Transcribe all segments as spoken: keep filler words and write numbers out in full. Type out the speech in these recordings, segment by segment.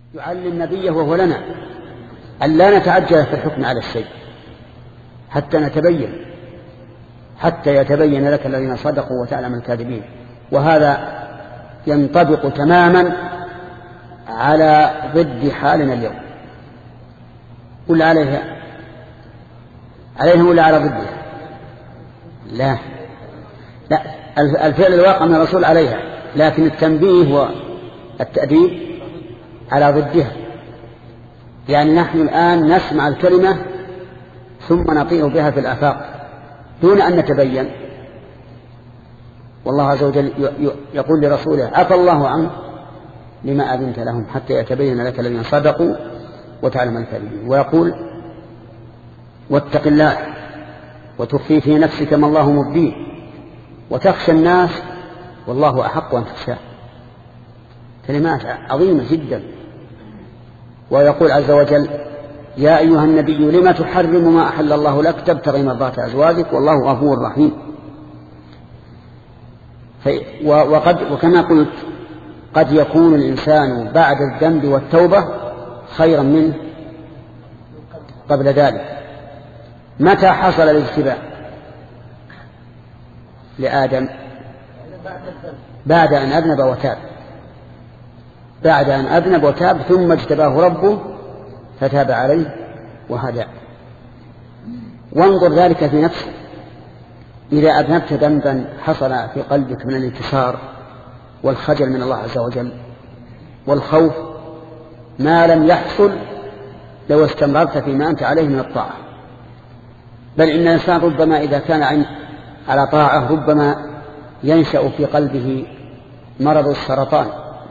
يعلم نبيه وهو لنا أن لا نتعجل في الحكم على الشيء حتى نتبين حتى يتبين لك الذين صدقوا وتعلم الكاذبين. وهذا ينطبق تماما على ضد حالنا اليوم. قل عليها عليهم ولا على ضدها؟ لا لا الفعل الواقع من الرسول عليها، لكن التنبيه والتأديب على ضدها. يعني نحن الآن نسمع الكلمة ثم نطيع بها في الآفاق دون أن نتبين، والله عز وجل يقول لرسوله عفى الله عنه لما أذنت لهم حتى يتبين لك الذين صدقوا وتعلم الكاذبين. ويقول واتق الله وتخفي في نفسك ما الله مبديه وتخشى الناس والله أحق أن تخشاه. كلمات عظيمة جدا. ويقول عز وجل يا أيها النبي لما تحرم ما أحل الله لك تبتغي مرضات أزواجك والله غفور رحيم. وقد وكما قلت قد يكون الإنسان بعد الذنب والتوبة خيرا منه قبل ذلك. متى حصل الاجتباء لآدم؟ بعد أن أذنب وتاب بعد أن أذنب وتاب ثم اجتباه ربه فتاب عليه وهدى. وانظر ذلك في نفسك. إذا أذنبت ذنبا حصل في قلبك من الانكسار والخجل من الله عز وجل والخوف ما لم يحصل لو استمررت فيما أنت عليه من الطاعة. بل إن الإنسان ربما إذا كان على طاعة ربما ينشأ في قلبه مرض السرطان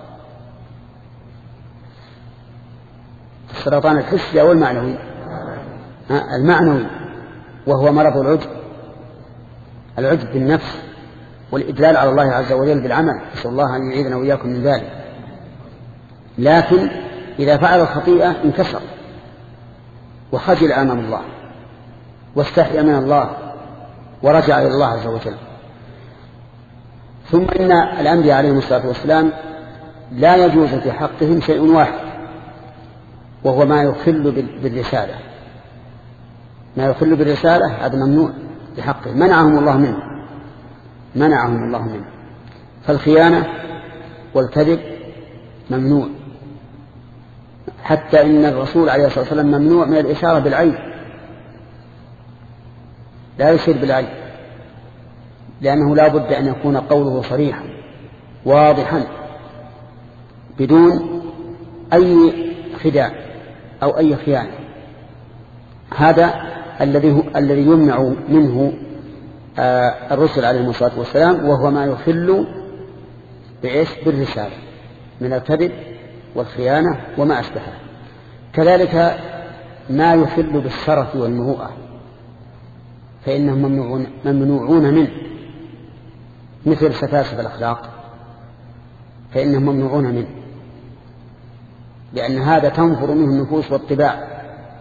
السرطان الحسي أو المعنوي المعنوي وهو مرض العجب العجب بالنفس والإدلال على الله عز وجل بالعمل. نسأل الله أن يعيذنا وإياكم من ذلك. لكن إذا فعل الخطيئة انكسر وخجل أمام الله واستحيا من الله ورجع إلى الله عز وجل. ثم إن الأنبياء عليهم الصلاة والسلام لا يجوز في حقهم شيء واحد وهو ما يخل بالرسالة. ما يخل بالرسالة هذا ممنوع بحقه منعهم الله منه منعهم الله منه. فالخيانة والكذب ممنوع. حتى إن الرسول عليه الصلاة والسلام ممنوع من الإشارة بالعين لا يشير بالعين لأنه لا بد أن يكون قوله صريحا واضحا بدون أي خداع أو أي خيانة. هذا الذي الذي يمنع منه آه الرسل عليهم الصلاة والسلام وهو ما يخل بإيش بالرسالة من الكذب والخيانة وما أشبهه. كذلك ما يخل بالشرف والمروءة فإنهم ممنوعون, ممنوعون منه مثل سفاسف الأخلاق فإنهم ممنوعون منه لأن هذا تنفر منه النفوس والطباع.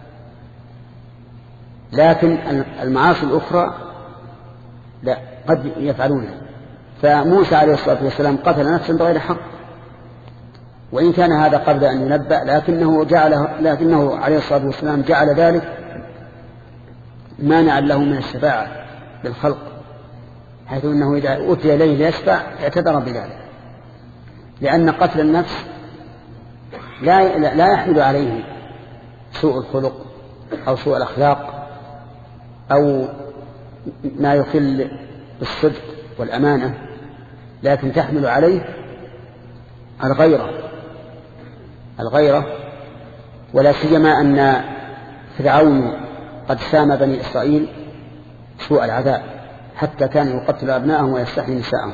لكن المعاصي الأخرى لا قد يفعلونها. فموسى عليه الصلاة والسلام قتل نفسا بغير حق وإن كان هذا قبل أن ينبأ لكنه, جعله لكنه عليه الصلاة والسلام جعل ذلك مانعا له من الشفاعة بالخلق حيث أنه إذا أتي إليه ليشفع اعتذر بذلك لأن قتل النفس لا, لا يحمل عليه سوء الخلق أو سوء الأخلاق أو ما يخل بالصدق والأمانة لكن تحمل عليه الغيرة الغيرة ولا سيما أن فرعون قد سام بني إسرائيل سوء العذاب حتى كان يقتل أبناءهم ويستحيي نساءهم.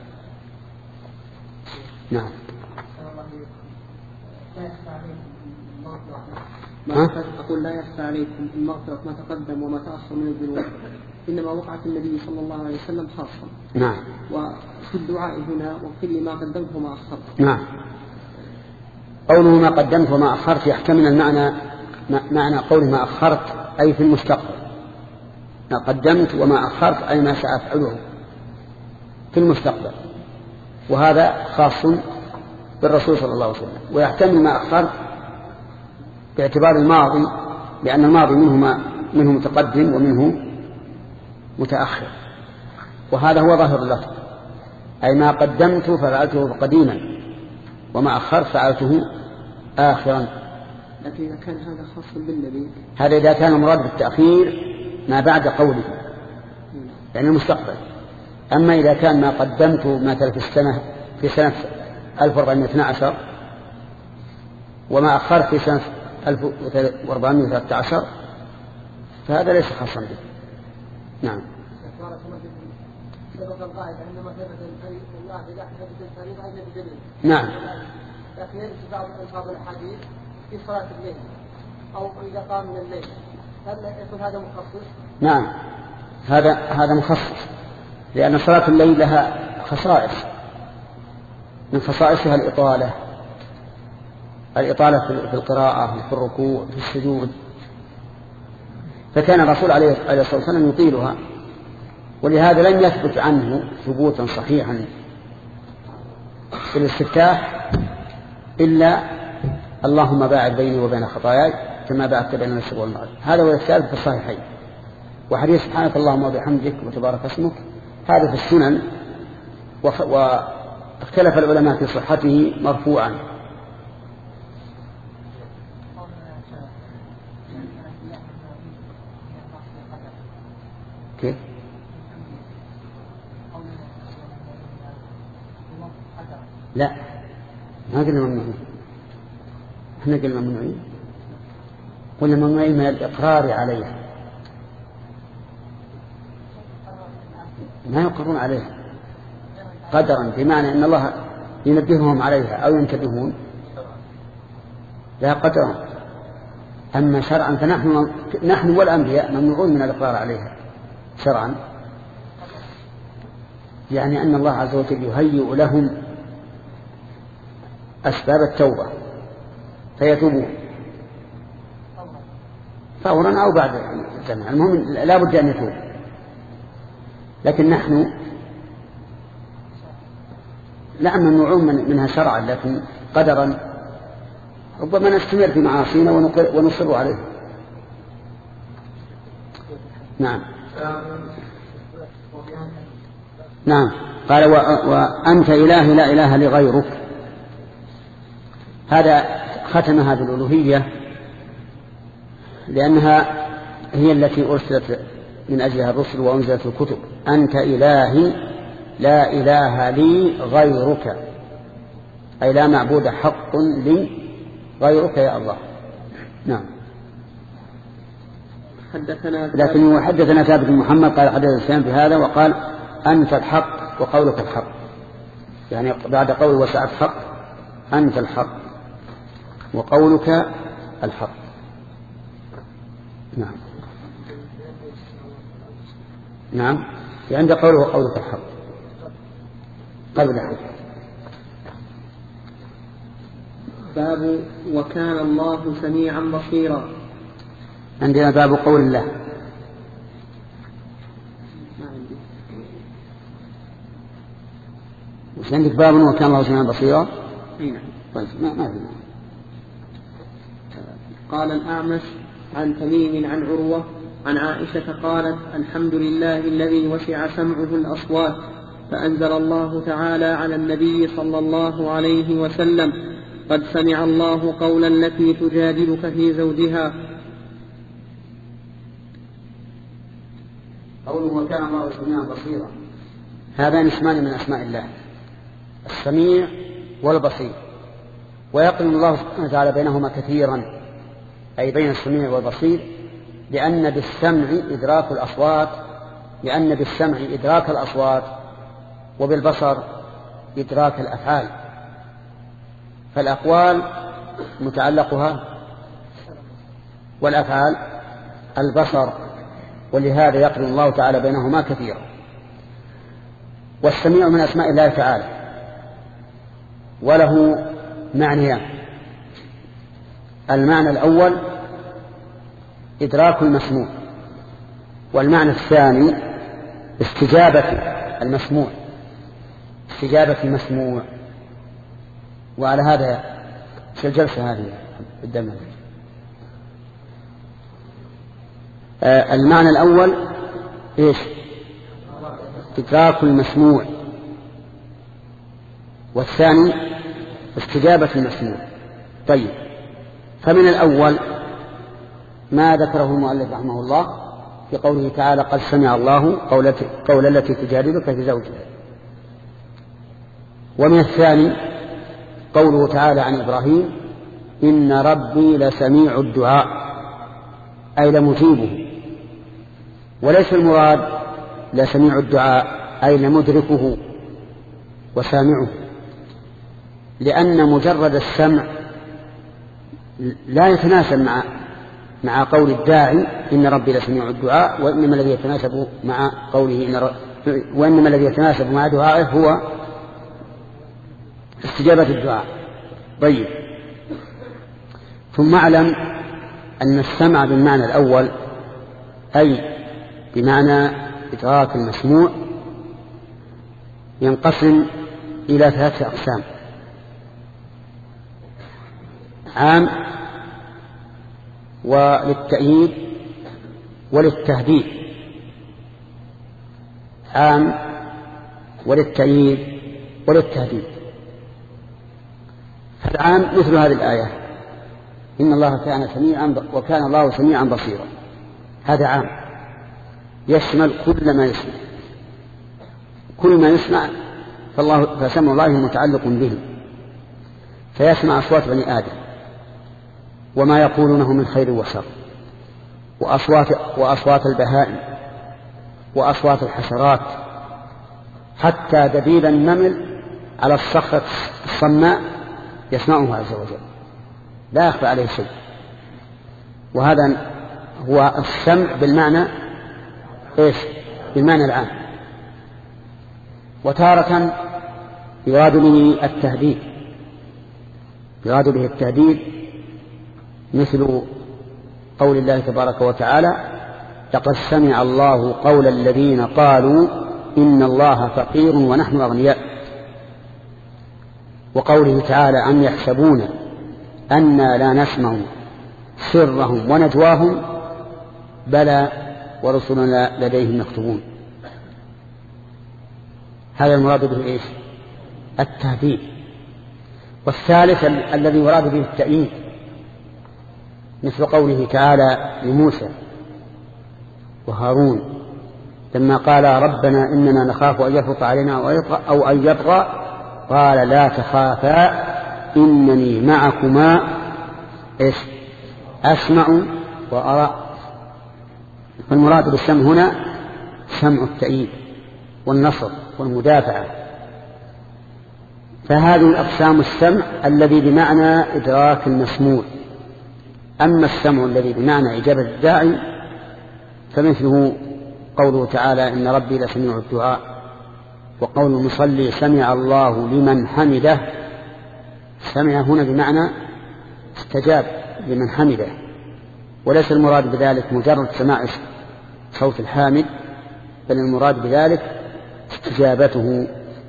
نعم. أقول لا يخفى عليكم المغفرة ما تقدم وما تأخر من الذنوب إنما وقعت النبي صلى الله عليه وسلم خاصة. نعم. وفي الدعاء هنا واغفر لي ما قدمت وما أخرت. نعم. قوله ما قدمت وما أخرت يحتمل المعنى معنى قوله ما أخرت أي في المستقبل. ما قدمت وما أخرت أي ما سأفعله في المستقبل وهذا خاص بالرسول صلى الله عليه وسلم. ويحتمل ما أخرت باعتبار الماضي، لأن الماضي منه, منه متقدم ومنه متأخر، وهذا هو ظاهر اللفظ، أي ما قدمت ففعلته قديما وما أخرت فعلته آخرا. لكن إذا كان هذا خاص بالنبي، هذا إذا كان المراد بالتأخير ما بعد قوله يعني المستقبل. أما إذا كان ما قدمت مثلا في السنة في سنة ألف وأربعمائة واثني عشر وما أخرت في سنة ألف وأربعمائة وثلاثة عشر فهذا ليس خاصا به. نعم. نعم. لكن يجب بعض ألفاظ الحديث في صلاة الليل أو إذا قام من الليل، هل يكون هذا مخصص؟ نعم، هذا هذا مخصص، لأن صلاة الليل لها خصائص، من خصائصها الإطالة، الإطالة في القراءة في الركوع في السجود، فكان الرسول عليه الصلاة والسلام يطيلها، ولهذا لم يثبت عنه ثبوتا صحيحا في الاستفتاح إلا اللهم باعد بيني وبين خطاياي كما باعدت بين المشرق والمغرب، هذا هو الثابت في الصحيحين. وحديث سبحانك اللهم وبحمدك وتبارك اسمك هذا في السنن، واختلف العلماء في صحته مرفوعا. كيف؟ لا، ما قلنا ممنوعين، احنا قلنا ممنوعين، قلنا ممنوعين من الإقرار عليها، ما يقرون عليها قدرا، بمعنى أن الله ينبههم عليها أو ينتبهون لا قدرا. أما شرعا فنحن نحن والأنبياء ممنوعون من الإقرار عليها شرعا، يعني أن الله عز وجل يهيئ لهم أسباب التوبة فيتوبون فورا أو بعد زمن، المهم لا بد أن يتوب. لكن نحن لا ممنوعون منها شرعا، لكن قدرا ربما نستمر في معاصينا ونصر عليه. نعم. نعم. قال وأنت إله لا إله لغيرك، هذا ختمها بالألوهية لأنها هي التي أرسلت من أجلها الرسل وأنزلت الكتب. أنت إلهي لا إله لي غيرك، أي لا معبود حق لي غيرك يا الله. نعم. لكن حدثنا ثابت بن محمد قال حدث الإسلام بهذا وقال أنت الحق وقولك الحق، يعني بعد قول وسعت حق أنت الحق وقولك الحق. نعم. نعم، عند قوله وقولك الحق قبل حق. باب وكان الله سميعا بصيرا. عندنا باب قول الله. ما عندي. وش عندك باب وكان الله سميعا بصيرا؟ نعم. طيب ما ما في. قال الأعمش عن تميم عن عروة عن عائشة قالت الحمد لله الذي وسع سمعه الأصوات، فأنزل الله تعالى على النبي صلى الله عليه وسلم قد سمع الله قولا التي تجادلك في زوجها. قوله وكان الله سميعا بصيرا، هذان اسمان من أسماء الله، السميع والبصير، ويقرن الله سبحانه وتعالى بينهما كثيرا، أي بين السميع والبصير، لأن بالسمع إدراك الأصوات لأن بالسمع إدراك الأصوات وبالبصر إدراك الأفعال، فالأقوال متعلقها والأفعال البصر، ولهذا يقرن الله تعالى بينهما كثيرا. والسميع من أسماء الله تعالى، وله معنيان: المعنى الأول إدراك المسموع، والمعنى الثاني استجابة المسموع استجابة المسموع. وعلى هذا في الجلسة هذه الدم آه المعنى الأول إيش؟ إدراك المسموع، والثاني استجابة المسموع. طيب، فمن الأول ما ذكره المؤلف رحمه الله في قوله تعالى قد سمع الله قول التي تجادلك في زوجها. ومن الثاني قوله تعالى عن إبراهيم إن ربي لسميع الدعاء، أي لمجيبه. وليس المراد لسميع الدعاء أي لمدركه وسامعه، لأن مجرد السمع لا يتناسب مع مع قول الداعي إن ربي لسميع الدعاء، وإنما الذي يتناسب مع قوله إن ر... وإنما الذي يتناسب مع دعائه هو استجابة الدعاء. طيب، ثم اعلم أن السمع بالمعنى الأول أي بمعنى إدراك المسموع ينقسم إلى ثلاثة أقسام: عام وللتأييد وللتهديد. عام وللتأييد وللتهديد. فالعام مثل هذه الآية إن الله كان سميعا وكان الله سميعا بصيرا، هذا عام يشمل كل ما يسمع، كل ما يسمع فالله فسمع الله متعلق به، فيسمع أصوات بني آدم وما يقولونه من خير وشر، وأصوات, وأصوات البهائم، وأصوات الحشرات، حتى دبيب النمل على الصخرة الصماء يسمعه عز وجل، لا يخفى عليه شيء. وهذا هو السمع بالمعنى إيش؟ بالمعنى العام. وتارة يراد به التهديد، يراد به التهديد مثل قول الله تبارك وتعالى لقد سمع الله قول الذين قالوا إن الله فقير ونحن أغنياء، وقوله تعالى أم يحسبون أنا لا نسمع سرهم ونجواهم بلى ورسلنا لديهم يكتبون. هذا المراد به إيش؟ التهديد. والثالث الذي يراد به التأييد مثل قوله تعالى لموسى وهارون لما قال ربنا إننا نخاف أن يفرط علينا أو أن يطغى قال لا تخافا إنني معكما إيش؟ أسمع وأرى. فالمراد بالسمع هنا سمع التأييد والنصر والمدافعة. فهذه الأقسام السمع الذي بمعنى إدراك المسموع. أما السمع الذي بمعنى إجابة الداعي فمثله قوله تعالى إن ربي لسميع الدعاء، وقول المصلي سمع الله لمن حمده. سمع هنا بمعنى استجاب لمن حمده، وليس المراد بذلك مجرد سماع صوت الحامد، بل المراد بذلك استجابته.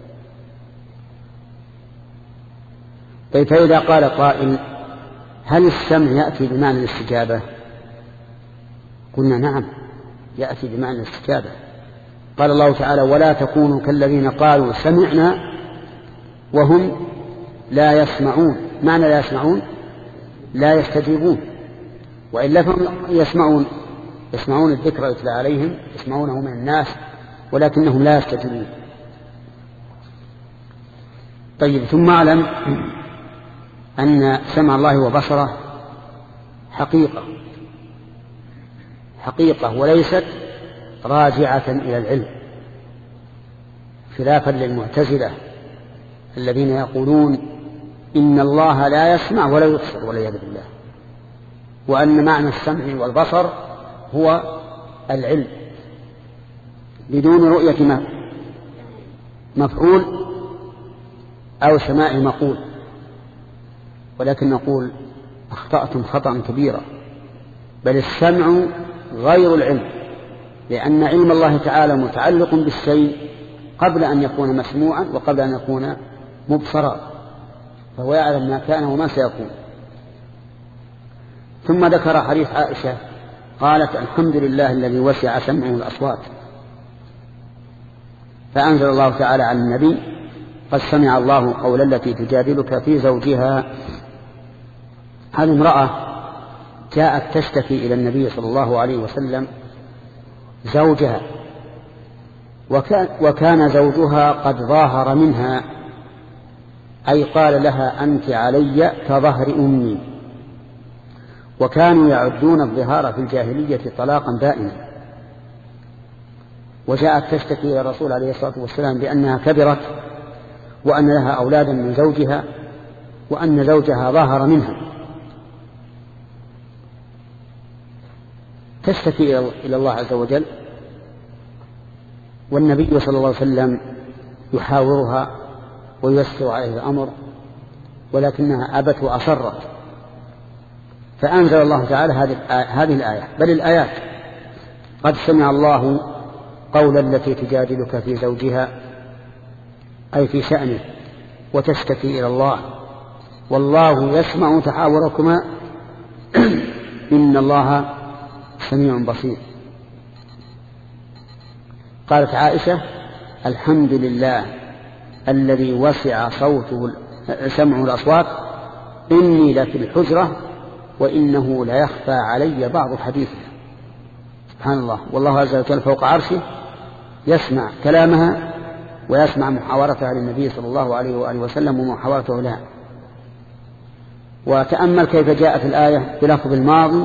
فإذا قال قائل هل السمع يأتي بمعنى الاستجابة؟ قلنا نعم يأتي بمعنى الاستجابة. قال الله تعالى ولا تكونوا كالذين قالوا سمعنا وهم لا يسمعون. معنى لا يسمعون لا يستجيبون، وإلا فهم يسمعون يسمعون الذكر يتلى عليهم، يسمعونه من الناس، ولكنهم لا يستجيبون. طيب، ثم اعلم أن سمع الله وبصره حقيقة حقيقة وليست راجعة إلى العلم، خلافا للمعتزلة الذين يقولون إن الله لا يسمع ولا يبصر والعياذ بالله، وأن معنى السمع والبصر هو العلم بدون رؤية مفعول أو سماع مقول. ولكن نقول أخطأتم خطأ كبيرا، بل السمع غير العلم، لأن علم الله تعالى متعلق بالشيء قبل أن يكون مسموعا وقبل أن يكون مبصرا، فهو يعلم ما كان وما سيكون. ثم ذكر حديث عائشة قالت الحمد لله الذي وسع سمعه الأصوات. فأنزل الله تعالى على النبي قد سمع الله قول التي تجادلك في زوجها. هذه امرأة جاءت تشتكي إلى النبي صلى الله عليه وسلم زوجها، وكان, وكان زوجها قد ظاهر منها، أي قال لها أنت علي كظهر أمي، وكانوا يعدون الظهار في الجاهلية طلاقا دائما. وجاءت تشتكي إلى الرسول عليه الصلاة والسلام بأنها كبرت وأن لها أولادا من زوجها وأن زوجها ظاهر منها، تشتكي إلى الله عز وجل، والنبي صلى الله عليه وسلم يحاورها وييسر عليه الأمر، ولكنها أبت وأصرت. فأنزل الله تعالى هذه الآية، بل الآيات: قد سمع الله قول التي تجادلك في زوجها، أي في شأنه، وتشتكي إلى الله، والله يسمع تحاوركما إن الله سميع بصير. قالت عائشة: الحمد لله الذي وسع صوته سمعه الأصوات، إني لفي الحجرة وإنه ليخفى علي بعض حديثها. سبحان الله، والله عز وجل فوق عرشه يسمع كلامها ويسمع محاورتها للنبي صلى الله عليه وآله وسلم ومحاورته لها. وتأمل كيف جاءت الآية بلفظ الماضي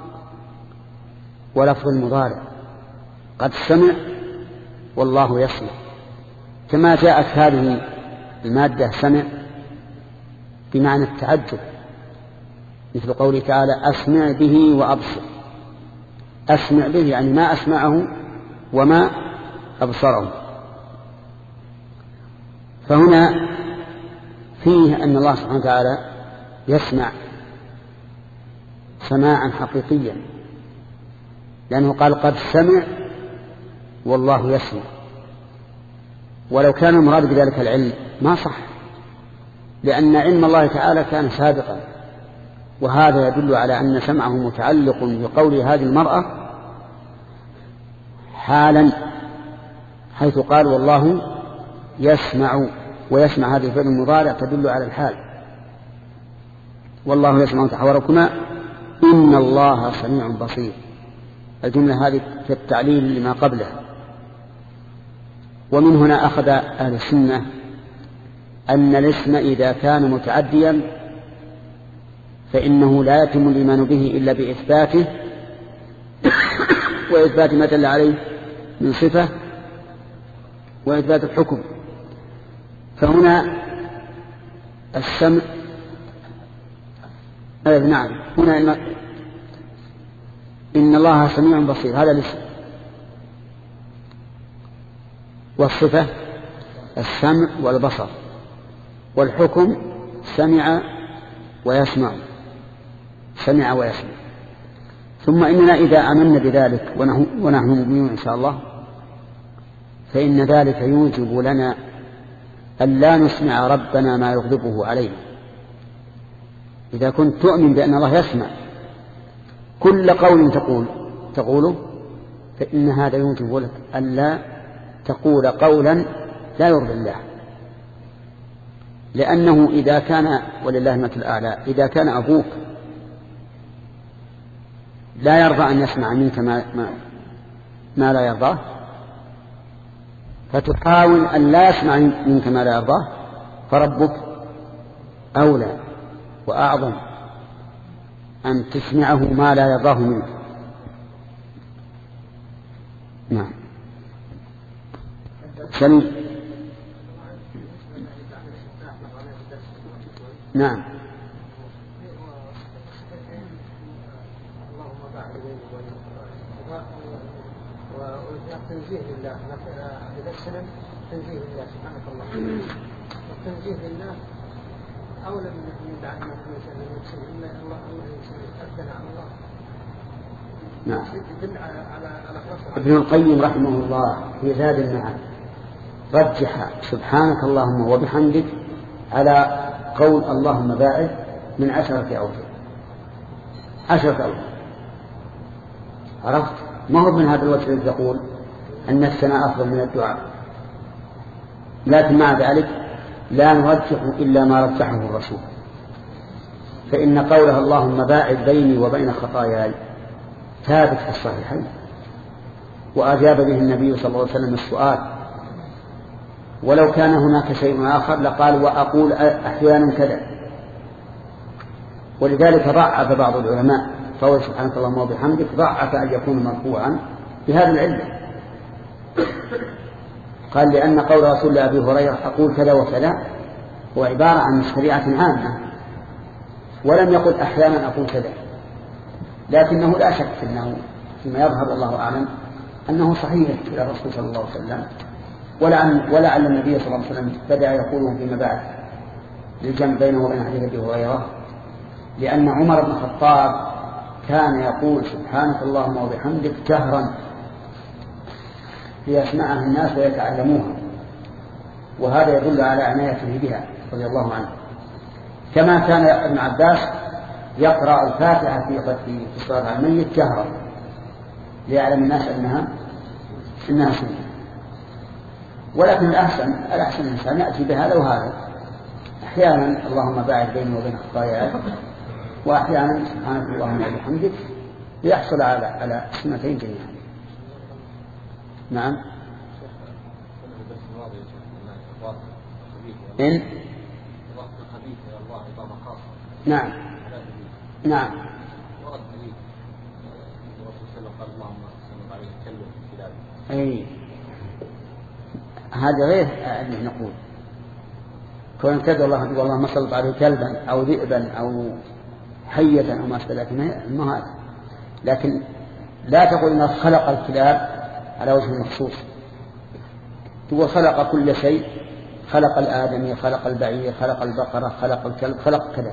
ولفظ المضارع: قد سمع والله يسمع، كما جاءت هذه المادة سمع بمعنى التعجب، مثل قوله تعالى: أسمع به وأبصر. أسمع به يعني ما أسمعه وما أبصره. فهنا فيه أن الله سبحانه وتعالى يسمع سماعا حقيقيا، لأنه قال: قد سمع والله يسمع. ولو كان المراد بذلك العلم ما صح، لأن علم الله تعالى كان سابقا، وهذا يدل على أن سمعه متعلق بقول هذه المرأة حالا، حيث قال: والله يسمع. ويسمع هذه الفعل المضارع تدل على الحال، والله يسمع تحاوركما إن الله سميع بصير. الجملة هذه في التعليل لما قبله. ومن هنا أخذ أهل السنة أن الاسم إذا كان متعديا فإنه لا يتم الإيمان به إلا بإثباته وإثبات ما دل عليه من صفة وإثبات الحكم. فهنا السمع أه نعم هنا الم... إن الله سميع بصير، هذا الاسم، والصفة السمع والبصر، والحكم سمع ويسمع، سمع ويسمع. ثم إننا إذا آمنا بذلك ونحن مؤمنون إن شاء الله، فإن ذلك يوجب لنا أن لا نسمع ربنا ما يغضبه علينا. إذا كنت تؤمن بأن الله يسمع كل قول تقول تقوله، فإن هذا يوجب لك أن لا تقول قولا لا يرضي الله، لأنه إذا كان، ولله المثل الأعلى، إذا كان أبوك لا يرضى أن يسمع منك ما, ما, ما لا يرضاه، فتحاول أن لا يسمع منك ما لا يرضاه، فربك أولى وأعظم أن تسمعه ما لا يرضاه منك. نعم. سليم. نعم. والتنزيه لله، إذا السلم تنزيه لله سبحانه الله، والتنزيه لله أولى من يدعى أن يكون إلا الله أبدل عن الله. نعم. ابن القيم رحمه الله في زاد المعاد رجح سبحانك اللهم وبحمدك على قول اللهم باعد من عشرة أوجه، عشرة أوجه. عرفت؟ ما هو من هذا الوجه الذي يقول أن الثناء أفضل من الدعاء، لكن مع ذلك لا نرجح إلا ما رجحه الرسول، فإن قولها اللهم باعد بيني وبين خطاياي ثابت في الصحيحين، وأجاب به النبي صلى الله عليه وسلم السؤال، ولو كان هناك شيء آخر لقال وأقول أحيانا كذا. ولذلك ضعف بعض العلماء قول سبحانك اللهم وبحمدك، ضعف أن يكون مرفوعا بهذه العلة، قال لأن قول رسول الله أبي هريرة أقول كذا وكذا هو عبارة عن شريعة عامة، ولم يقل أحيانا أقول كذا، لكنه لا شك أنه فيما يظهر الله أعلم أنه صحيح إلى الرسول صلى الله عليه وسلم، ولعل, ولعل النبي صلى الله عليه وسلم بدأ يقوله فيما بعد للجمع بينه وبين حديث أبي هريرة، لأن عمر بن الخطاب كان يقول سبحانك اللهم وبحمدك جهرا ليسمعها الناس ويتعلموها، وهذا يدل على عنايته بها رضي الله عنه. كما كان ابن عباس يقرأ الفاتحة في صلاة الميت جهرا ليعلم الناس أنها إنها سنة. ولكن الأحسن الأحسن الإنسان يأتي بهذا وهذا، أحيانا اللهم باعد بيني وبين خطاياي، وأحيانا سبحانك اللهم وبحمدك، ليحصل على على سنتين جميعا. نعم. إن نعم نعم أي هذا غير اللي نقول كون كذا الله والله ما سلط عليه كلبا أو ذئبا أو حية أو ما أشبه ذلك ما هذا، لكن لا تقول إن خلق الكلاب على وجه المخصوص، هو خلق كل شيء، خلق الآدمي، خلق البعير، خلق البقرة، خلق الكلب، خلق كذا،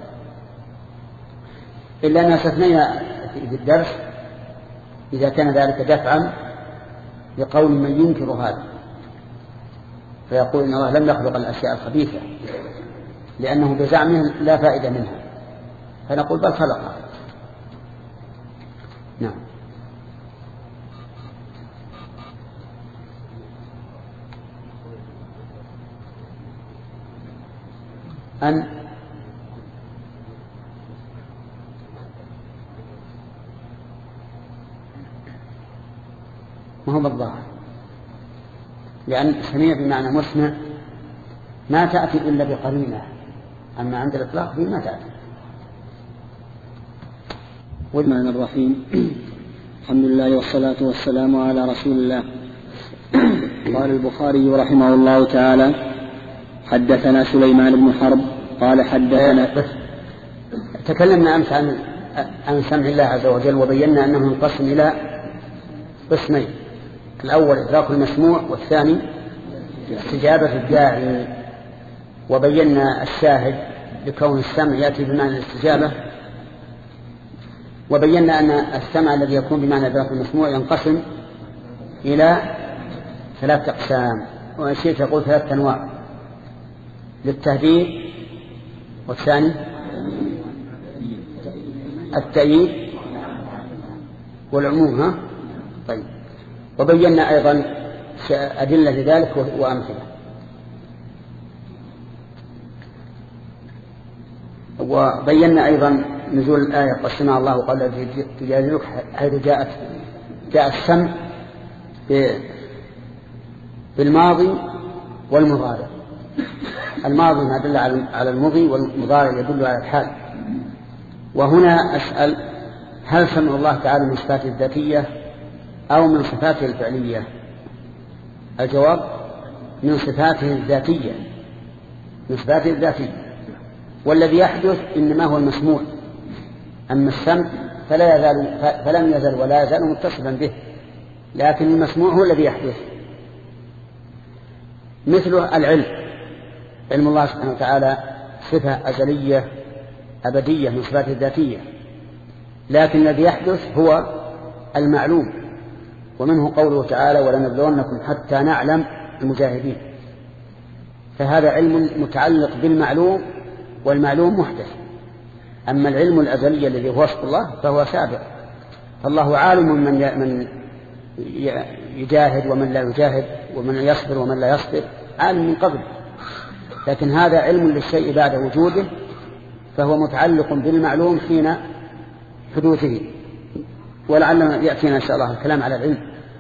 إلا أن استثنينا في الدرس إذا كان ذلك دفعا لقول من ينكر هذا، فيقول إن الله لم يخلق الأشياء الخبيثة لأنه بزعمه لا فائدة منها، فنقول بل خلقها. نعم. أن ما هو بالظاهر، لأن سميع بمعنى مسمع ما تأتي إلا بقرينة، أما عند الإطلاق فيه ما تأتي. والرحمن الرحيم. الحمد لله والصلاة والسلام على رسول الله. قال البخاري رحمه الله تعالى حدثنا سليمان بن حرب قال حدثنا بس تكلمنا أمس عن عن سمع الله عز وجل، وبينا أنه ينقسم إلى قسمين، الأول إدراك المسموع، والثاني استجابة الداعي، وبينا الشاهد لكون السمع يأتي بمعنى الاستجابة، وبينا أن السمع الذي يكون بمعنى إدراك المسموع ينقسم إلى ثلاثة أقسام، وشيء تقول ثلاثة أنواع، للتهديد، والثاني التأييد، والعموم. ها طيب. وبينا أيضا أدلة لذلك وأمثلة. وبينا أيضا نزول الآية قد سمع الله قال تجادلك، حيث جاءت جاء السمع بالماضي والمضارع. الماضي ما دل على المضي، والمضارع يدل على الحال. وهنا أسأل هل سمع الله تعالى من صفاته الذاتية أو من صفاته الفعلية؟ الجواب من صفاته الذاتية، من صفاته الذاتية، والذي يحدث إنما هو المسموع. أما السمع فلا يزال فلم يزل ولا يزال متصفا به، لكن المسموع هو الذي يحدث. مثله العلم، علم الله سبحانه وتعالى صفة أزلية أبدية من صفاته الذاتية، لكن الذي يحدث هو المعلوم، ومنه قوله تعالى ولنبلونكم حتى نعلم المجاهدين، فهذا علم متعلق بالمعلوم، والمعلوم محدث. أما العلم الأزلي الذي هو وصف الله فهو سابق، فالله عالم من من يجاهد ومن لا يجاهد ومن يصبر ومن لا يصبر، عالم من قبل، لكن هذا علم للشيء بعد وجوده، فهو متعلق بالمعلوم حين حدوثه. ولعلنا يأتينا إن شاء الله الكلام على العلم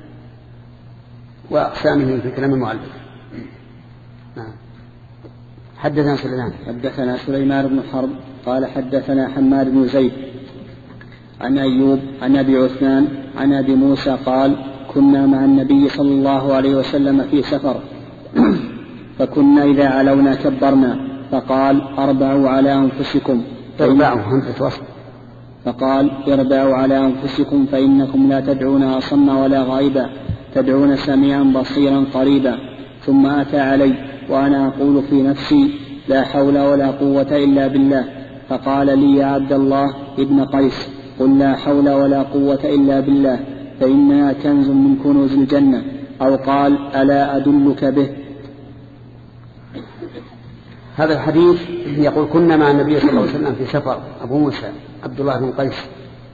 وأقسامه في كلام المؤلف. نعم. حدثنا سليمان حدثنا سليمان بن حرب قال حدثنا حماد بن زيد عن أيوب عن أبي عثمان عن أبي موسى قال كنا مع النبي صلى الله عليه وسلم في سفر فكنا إذا علونا كبرنا فقال اربعوا على أنفسكم اربعوا همزة وصل فقال اربعوا على أنفسكم فإنكم لا تدعون أصم ولا غائبا تدعون سميعا بصيرا قريبا. ثم أتى علي وأنا أقول في نفسي لا حول ولا قوة إلا بالله، فقال لي يا عبد الله ابن قيس قل لا حول ولا قوة إلا بالله فإنها كنز من كنوز الجنة، أو قال ألا أدلك به. هذا الحديث يقول كنا مع النبي صلى الله عليه وسلم في سفر، أبو موسى عبد الله بن قيس،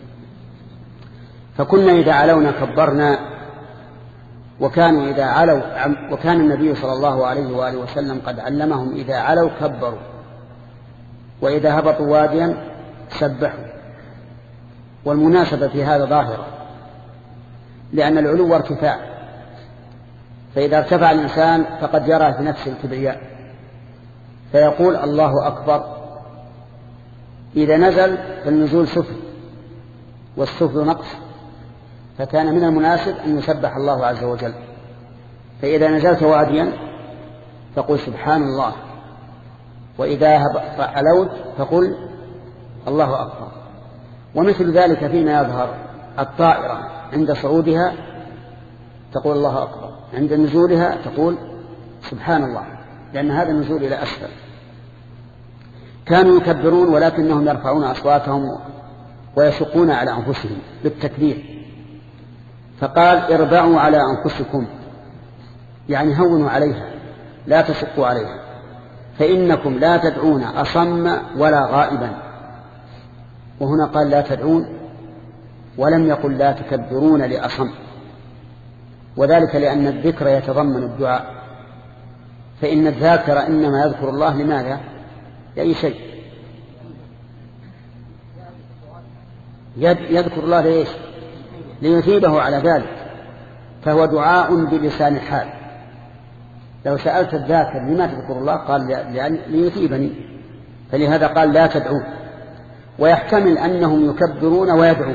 فكنا إذا علونا كبرنا، وكانوا إذا علوا وكان النبي صلى الله عليه وآله وسلم قد علمهم إذا علوا كبروا، وإذا هبطوا واديا سبحوا. والمناسبة في هذا ظاهرة، لأن العلو ارتفاع، فإذا ارتفع الإنسان فقد يرى في نفسه الكبرياء فيقول الله أكبر. إذا نزل فالنزول سفل والسفل نقص، فكان من المناسب أن يسبح الله عز وجل. فإذا نزلت واديا فقل سبحان الله، وإذا علوت فقل الله أكبر. ومثل ذلك فيما يظهر، الطائرة عند صعودها تقول الله أكبر، عند نزولها تقول سبحان الله، لأن هذا النزول إلى أسفل. كانوا يكبرون ولكنهم يرفعون أصواتهم ويشقون على أنفسهم بالتكبير، فقال اربعوا على أنفسكم، يعني هونوا عليها لا تشقوا عليها، فإنكم لا تدعون أصم ولا غائبا. وهنا قال لا تدعون ولم يقل لا تكبرون لأصم، وذلك لأن الذكر يتضمن الدعاء، فإن الذاكر إنما يذكر الله لماذا؟ لأي شيء، يذكر الله ليش؟ ليثيبه على ذلك، فهو دعاء بلسان الحال. لو سألت الذاكر لما تذكر الله قال ليثيبني، فلهذا قال لا تدعون. ويحتمل أنهم يكبرون ويدعون،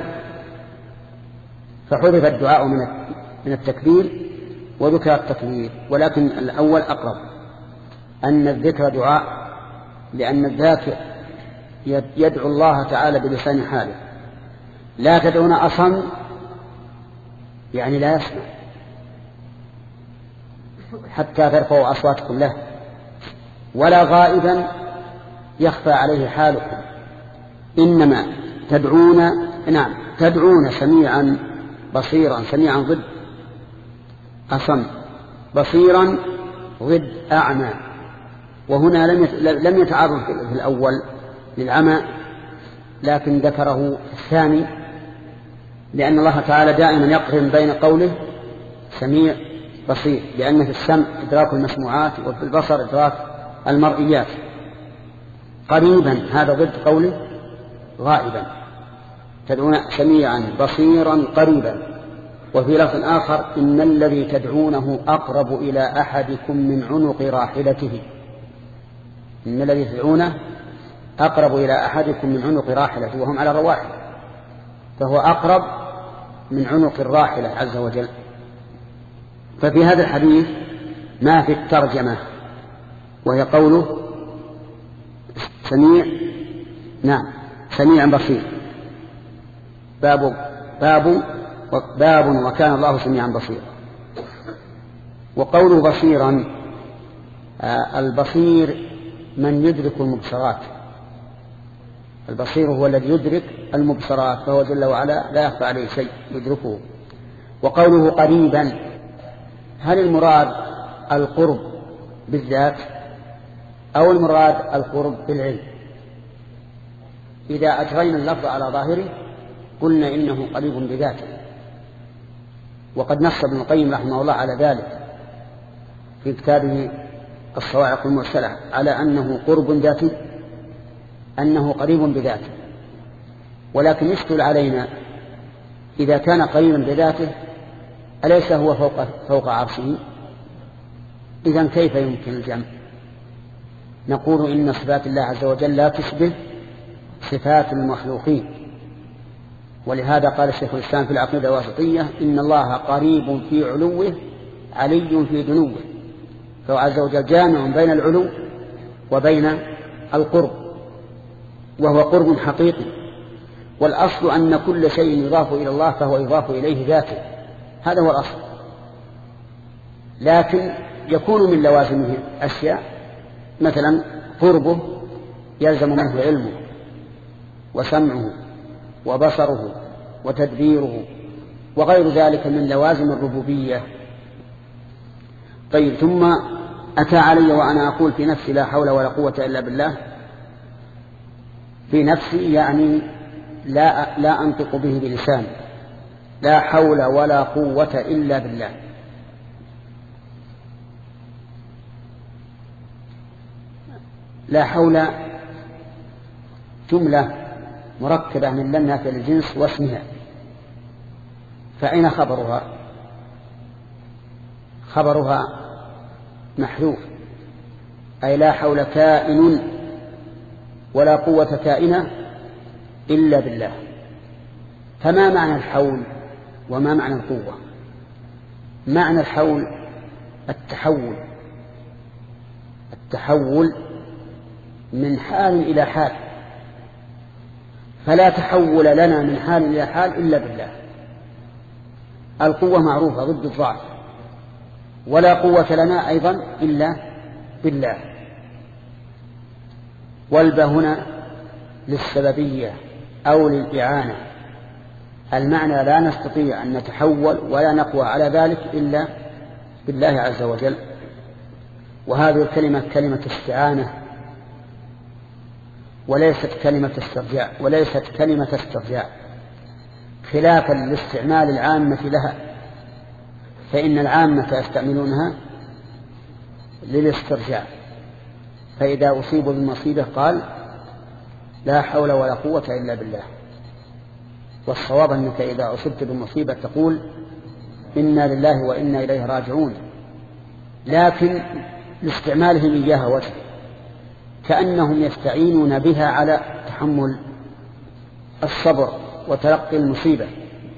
فحذف الدعاء من التكبير وذكر التكبير، ولكن الأول أقرب، أن الذكر دعاء، لأن الذاكر يدعو الله تعالى بلسان حاله. لا تدعون أصم يعني لا يسمع حتى ترفعوا أصواتكم له، ولا غائبا يخفى عليه حالكم، إنما تدعون نعم تدعون سميعا بصيرا. سميعا ضد أصم، بصيرا ضد أعمى. وهنا لم يتعرض في الأول للعمى، لكن ذكره في الثاني، لأن الله تعالى دائما يقرن بين قوله سميع بصير، لأن في السمع إدراك المسموعات وفي البصر إدراك المرئيات. قريبا هذا ضد قوله غائبا، تدعون سميعا بصيرا قريبا. وفي لفظ آخر إن الذي تدعونه أقرب إلى أحدكم من عنق راحلته. إن الذي تدعونه أقرب إلى أحدكم من عنق راحلته، وهم على رواحل، فهو أقرب من عنق الراحلة عز وجل. ففي هذا الحديث ما في الترجمة، وهي قوله سميع نعم سميع بصير. باب باب باب وكان الله سميعا بصيرا. وقوله بصيرا، آه البصير من يدرك المبصرات، البصير هو الذي يدرك المبصرات، فهو جل وعلا لا يخفى عليه شيء يدركه. وقوله قريبا، هل المراد القرب بالذات أو المراد القرب بالعلم؟ إذا أجرينا اللفظ على ظاهره قلنا إنه قريب بذاته، وقد نص ابن القيم رحمه الله على ذلك في كتابه الصواعق المرسلة على أنه قرب ذاتي، أنه قريب بذاته. ولكن يشكل علينا إذا كان قريبا بذاته أليس هو فوق, فوق عرشه؟ إذن كيف يمكن الجمع؟ نقول إن صفات الله عز وجل لا تشبه صفات المخلوقين، ولهذا قال الشيخ الإسلام في العقيدة الواسطية إن الله قريب في علوه علي في دنوه، فهو عز وجل جامع بين العلو وبين القرب، وهو قرب حقيقي. والأصل أن كل شيء يضاف إلى الله فهو يضاف إليه ذاته، هذا هو الأصل. لكن يكون من لوازمه أشياء، مثلا قربه يلزم منه علمه وسمعه وبصره وتدبيره وغير ذلك من لوازم الربوبية. طيب، ثم أتى علي وأنا أقول في نفسي لا حول ولا قوة إلا بالله. في نفسي يعني لا, لا أنطق به بلساني، لا حول ولا قوة إلا بالله. لا حول جملة مركبة من لم نافية للجنس واسمها، فأين خبرها؟ خبرها محذوف، أي لا حول كائن ولا قوة كائنة إلا بالله. فما معنى الحول وما معنى القوة؟ معنى الحول التحول، التحول من حال إلى حال، فلا تحول لنا من حال إلى حال إلا بالله. القوة معروفة ضد الضعف، ولا قوة لنا أيضا إلا بالله. والباء هنا للسببية أو للإعانة، المعنى لا نستطيع أن نتحول ولا نقوى على ذلك إلا بالله عز وجل. وهذه الكلمة كلمة استعانة وليست كلمة استرجاع، وليست كلمة استرجاع خلافا لاستعمال العامة لها، فإن العامة يستعملونها للاسترجاع، فإذا أصيبوا بالمصيبة قال لا حول ولا قوة إلا بالله. والصواب أنك إذا أصبت بالمصيبة تقول إنا لله وإنا إليه راجعون، لكن لاستعمالهم إياها وجه، كأنهم يستعينون بها على تحمل الصبر وتلقي المصيبة.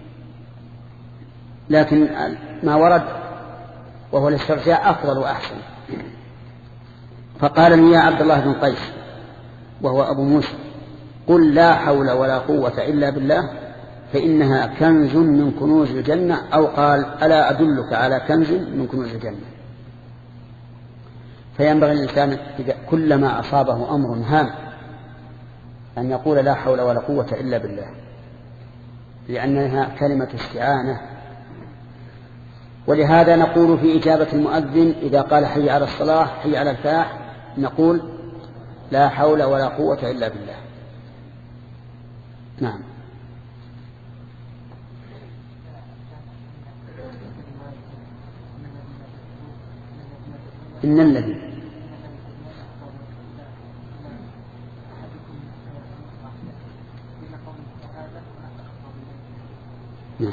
لكن ما ورد وهو الاسترجاع أفضل وأحسن. فقال لي يا عبد الله بن قيس وهو أبو موسى قل لا حول ولا قوة إلا بالله فإنها كنز من كنوز الجنة، أو قال ألا أدلك على كنز من كنوز الجنة. فينبغي الإنسان كلما أصابه أمر هام أن يقول لا حول ولا قوة إلا بالله، لأنها كلمة استعانة. ولهذا نقول في إجابة المؤذن إذا قال حي على الصلاة حي على الفلاح نقول لا حول ولا قوة إلا بالله. نعم. إن الذي نعم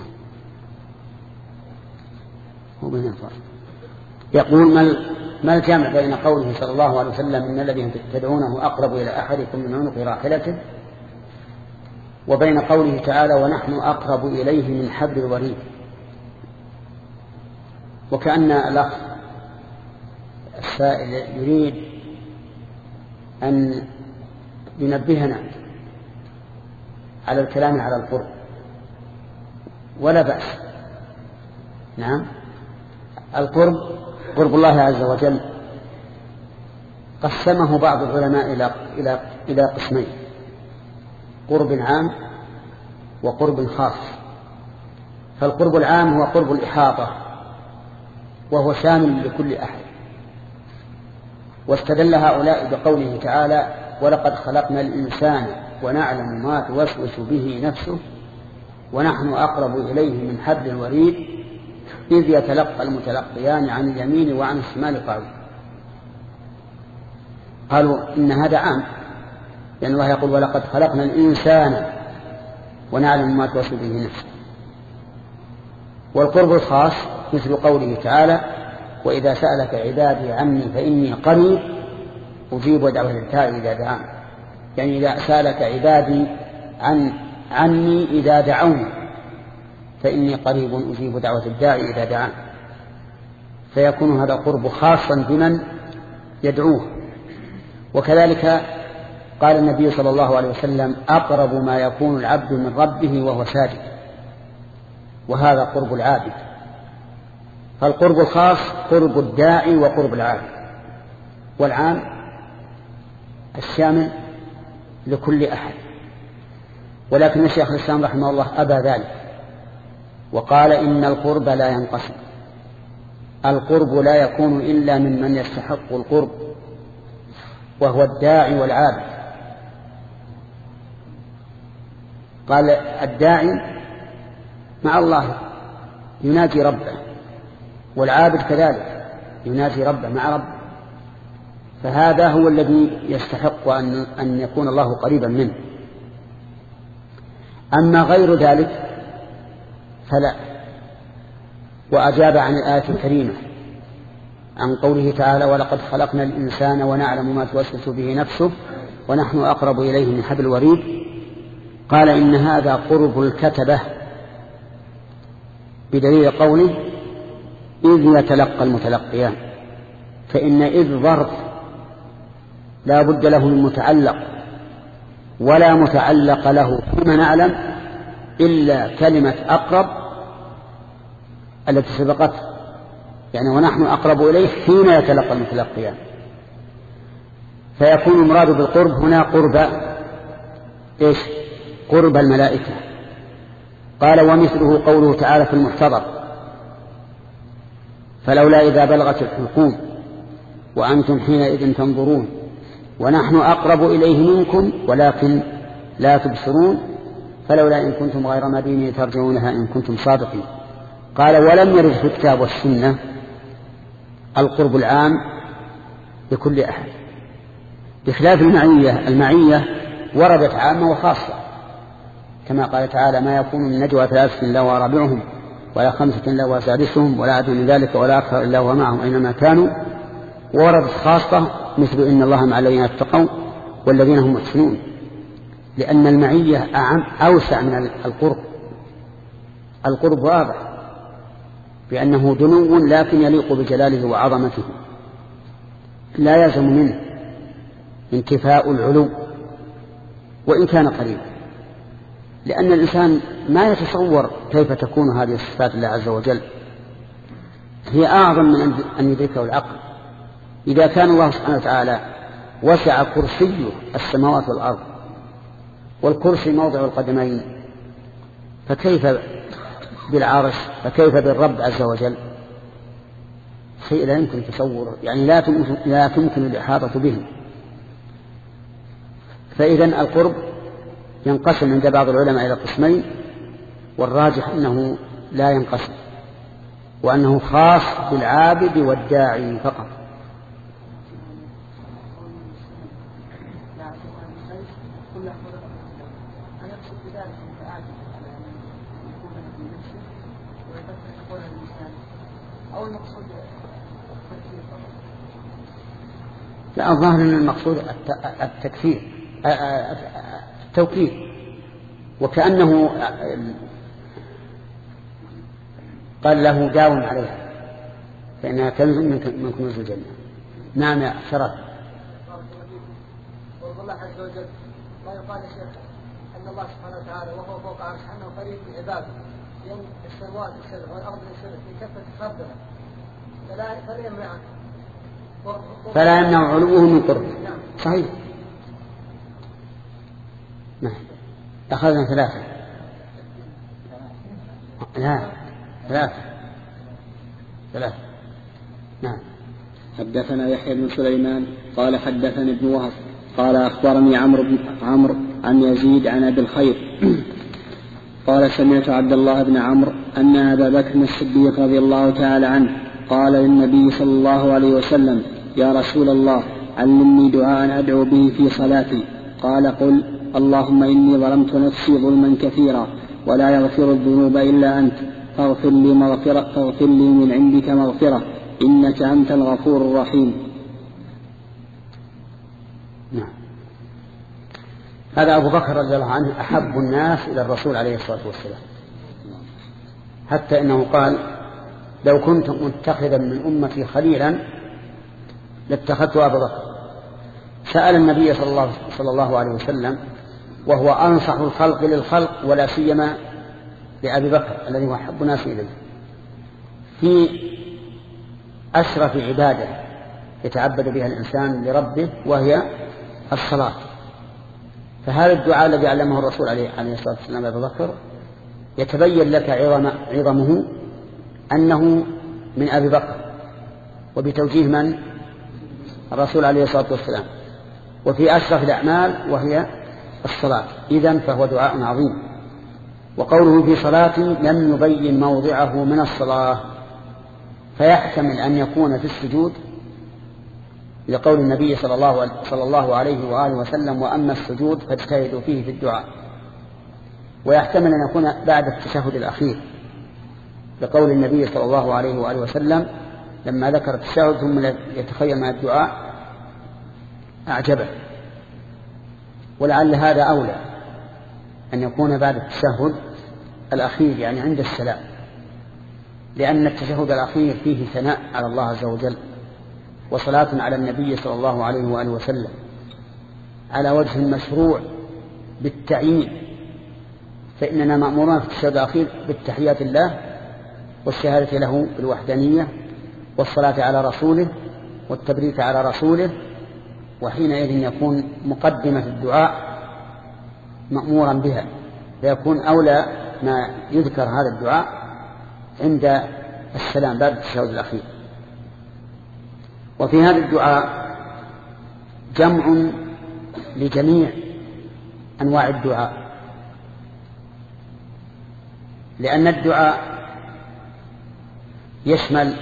هو بين الفرق. يقول ما الجمع بين قوله صلى الله عليه وسلم إن الذي تدعونه أقرب إلى أحدكم من عنق راحلته وبين قوله تعالى ونحن أقرب إليه من حبل الوريد؟ وكأن الأخ السائل يريد أن ينبهنا على الكلام على القرب، ولا بأس. نعم، القرب قرب الله عز وجل قسمه بعض العلماء إلى إلى إلى قسمين: قرب عام وقرب خاص. فالقرب العام هو قرب الإحاطة وهو شامل لكل أحد، واستدل هؤلاء بقوله تعالى ولقد خلقنا الإنسان ونعلم ما توسوس به نفسه ونحن أقرب إليه من حبل الوريد إذ يتلقى المتلقيان عن اليمين وعن الشمال قعيد. قالوا إن هذا عام، لأن الله يقول ولقد خلقنا الإنسان ونعلم ما توسوس به نفسه. والقرب الخاص مثل قوله تعالى وإذا سألك عبادي عني فإني قريب أجيب دعوة الداعي إذا دعان، يعني إذا سألك عبادي عن عني إذا دعوني فإني قريب أجيب دعوة الداعي إذا دعان، فيكون هذا القرب خاصا بمن يدعوه. وكذلك قال النبي صلى الله عليه وسلم أقرب ما يكون العبد من ربه وهو ساجد، وهذا قرب العابد. فالقرب الخاص قرب الداعي وقرب العابد، والعام الشامل لكل أحد. ولكن الشيخ الإسلام رحمه الله أبى ذلك وقال إن القرب لا ينقسم، القرب لا يكون إلا ممن يستحق القرب وهو الداعي والعابد. قال الداعي مع الله يناجي ربه، والعابد كذلك يناجي ربه مع ربه، فهذا هو الذي يستحق أن يكون الله قريبا منه. أما غير ذلك فلا. وأجاب عن الآية الكريمة عن قوله تعالى ولقد خلقنا الإنسان ونعلم ما توسوس به نفسه ونحن أقرب إليه من حبل الوريد، قال إن هذا قرب الكتبة، بدليل قوله إذ يتلقى المتلقيان، فإن إذ ظرف لا بد له من متعلق، ولا متعلق له فيما نعلم إلا كلمة أقرب التي سبقته، يعني ونحن أقرب إليه حين يتلقى المتلقيان. فيكون المراد بالقرب هنا قرب إيش؟ قرب الملائكة. قال ومثله قوله تعالى في المحتضر فلولا إذا بلغت الحلقوم وأنتم حينئذ تنظرون ونحن أقرب إليه منكم ولكن لا تبصرون فلولا إن كنتم غير مدينين ترجعونها إن كنتم صادقين. قال ولم يرد في الكتاب والسنة القرب العام لكل أحد، بخلاف المعية. المعية وردت عامة وخاصة، كما قال تعالى ما يكون من نجوى ثلاثة إلا هو رابعهم ولا خمسة إلا هو سادسهم ولا أدنى من ذلك ولا أكثر إلا هو معهم أينما كانوا. ووردت خاصة مثل إن الله مع الذين اتقوا والذين هم محسنون، لأن المعية أعم أوسع من القرب. القرب واضح بأنه دنو لكن يليق بجلاله وعظمته، لا يلزم منه انتفاء العلو وإن كان قريبا، لأن الإنسان ما يتصور كيف تكون هذه الصفات الله عز وجل، هي أعظم من أن يدركه العقل. إذا كان الله سبحانه وتعالى وسع كرسيه السماوات والأرض والكرسي موضع القدمين، فكيف بالعرش، فكيف بالرب عز وجل؟ شيء لا يمكن تصوره، يعني لا تمكن, لا تمكن الإحاطة به. فإذن القرب ينقسم عند بعض العلماء إلى قسمين، والراجح أنه لا ينقسم، وأنه خاص بالعابد والداعي فقط. لا، الظاهر أن المقصود التكفير التوكيد، وكأنه قال له داوم عليها فإنها كنز من كنوز الجنة. نعم يا شرف. الله عز وجل ما يقال يا شيخ أن الله سبحانه وتعالى وهو فوق عرشه أنه قريب من عباده، يوم السماوات السبع والأرض السبع في كفة خردها، فلا فلا يمنع فلا يمنع علوه من قرب. صحيح. نعم. أخذنا ثلاثة. لا ثلاثة ثلاثة. نعم. حدثنا يحيى بن سليمان قال حدثني ابن وهب قال أخبرني عمرو بن عمرو عن يزيد عن أبي الخير قال سمعت عبد الله بن عمرو أن أبا بكر الصديق رضي الله تعالى عنه قال للنبي صلى الله عليه وسلم يا رسول الله علمني دعاء أدعو به في صلاتي. قال قل اللهم إني ظلمت نفسي ظلما كثيرا ولا يغفر الذنوب إلا أنت فاغفر لي, مغفرة فاغفر لي من عندك مغفرة إنك أنت الغفور الرحيم. نعم. هذا أبو بكر رضي الله عنه أحب الناس إلى الرسول عليه الصلاة والسلام، حتى إنه قال لو كنت متخذا من أمتي خليلا لاتخذت أبا بكر. سأل النبي صلى الله, صلى الله عليه وسلم وهو أنصح الخلق للخلق ولا سيما لأبي بكر الذي هو أحب الناس إليه في أشرف عبادة يتعبد بها الإنسان لربه وهي الصلاة. فهذا الدعاء الذي علمه الرسول عليه الصلاة والسلام أبي بكر يتبين لك عظم عظمه أنه من أبي بكر وبتوجيه من؟ الرسول عليه الصلاة والسلام، وفي أشرف الأعمال وهي الصلاة. إذن فهو دعاء عظيم. وقوله في صلاتي لم يبين موضعه من الصلاة، فيحتمل أن يكون في السجود لقول النبي صلى الله, صلى الله عليه وآله وسلم وأما السجود فاجتهدوا فيه في الدعاء، ويحتمل أن يكون بعد التشهد الأخير لقول النبي صلى الله عليه وآله وسلم لما ذكر التشهد ثم يتخيل مع الدعاء أعجبه. ولعل هذا أولى أن يكون بعد التشهد الأخير يعني عند السلام، لأن التشهد الأخير فيه ثناء على الله عز وجل وصلاة على النبي صلى الله عليه وآله وسلم على وجه المشروع بالتعيين، فإننا مأمورون في التشهد الأخير بالتحيات الله والشهادة له بالوحدانية والصلاة على رسوله والتبريك على رسوله، وحينئذ يكون مقدمة الدعاء مأمورا بها، فيكون أولى ما يذكر هذا الدعاء عند السلام بعد التشهد الأخير. وفي هذا الدعاء جمع لجميع أنواع الدعاء، لأن الدعاء يشمل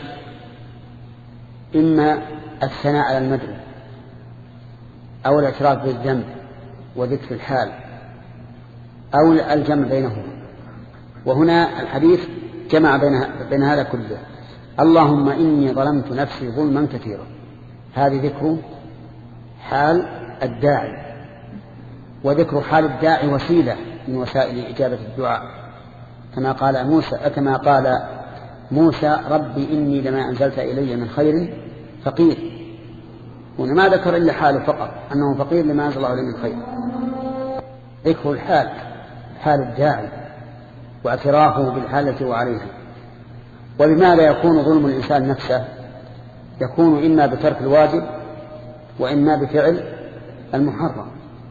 إما الثناء على المدعو أو الاعتراف بالذنب وذكر الحال أو الجمع بينهما. وهنا الحديث جمع بين هذا كله. اللهم إني ظلمت نفسي ظلما كثيرا، هذه ذكر حال الداعي، وذكر حال الداعي وسيلة من وسائل إجابة الدعاء، كما قال موسى كما قال موسى ربي إني لما أنزلت إلي من خير فقير. هنا ما ذكر إلا حاله فقط أنه فقير لما أنزل الله إليه من خير، ذكر الحال حال الداعي واعترافه بالحال التي هو عليها. وبماذا يكون ظلم الإنسان نفسه؟ يكون إما بترك الواجب وإما بفعل المحرم.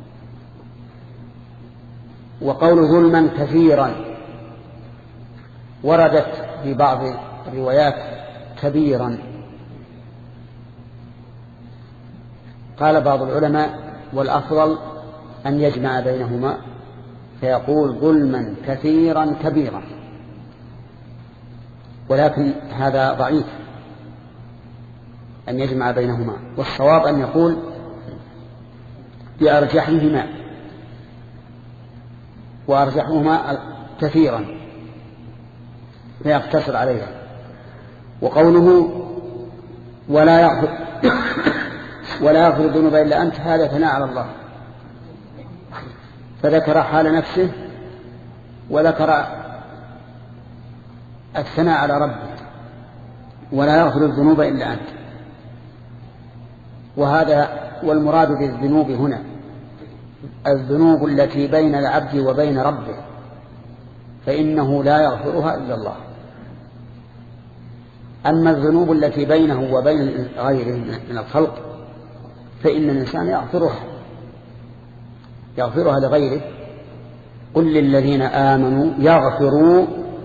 وقول ظلما كثيرا وردت في بعض الروايات كبيرا. قال بعض العلماء والأفضل أن يجمع بينهما فيقول ظلما كثيرا كبيرا، ولكن هذا ضعيف أن يجمع بينهما، والصواب أن يقول بأرجحهما، وأرجحهما كثيرا فيقتصر عليها. وقوله ولا يغفر ولا يغفر الذنوب إلا أنت، هذا ثناء على الله، فذكر حال نفسه وذكر الثناء على ربه، ولا يغفر الذنوب إلا أنت. وهذا والمراد بالذنوب هنا الذنوب التي بين العبد وبين ربه، فإنه لا يغفرها إلا الله. أما الذنوب التي بينه وبين غيره من الخلق فإن الإنسان يغفرها يغفرها لغيره. قل للذين آمنوا يغفروا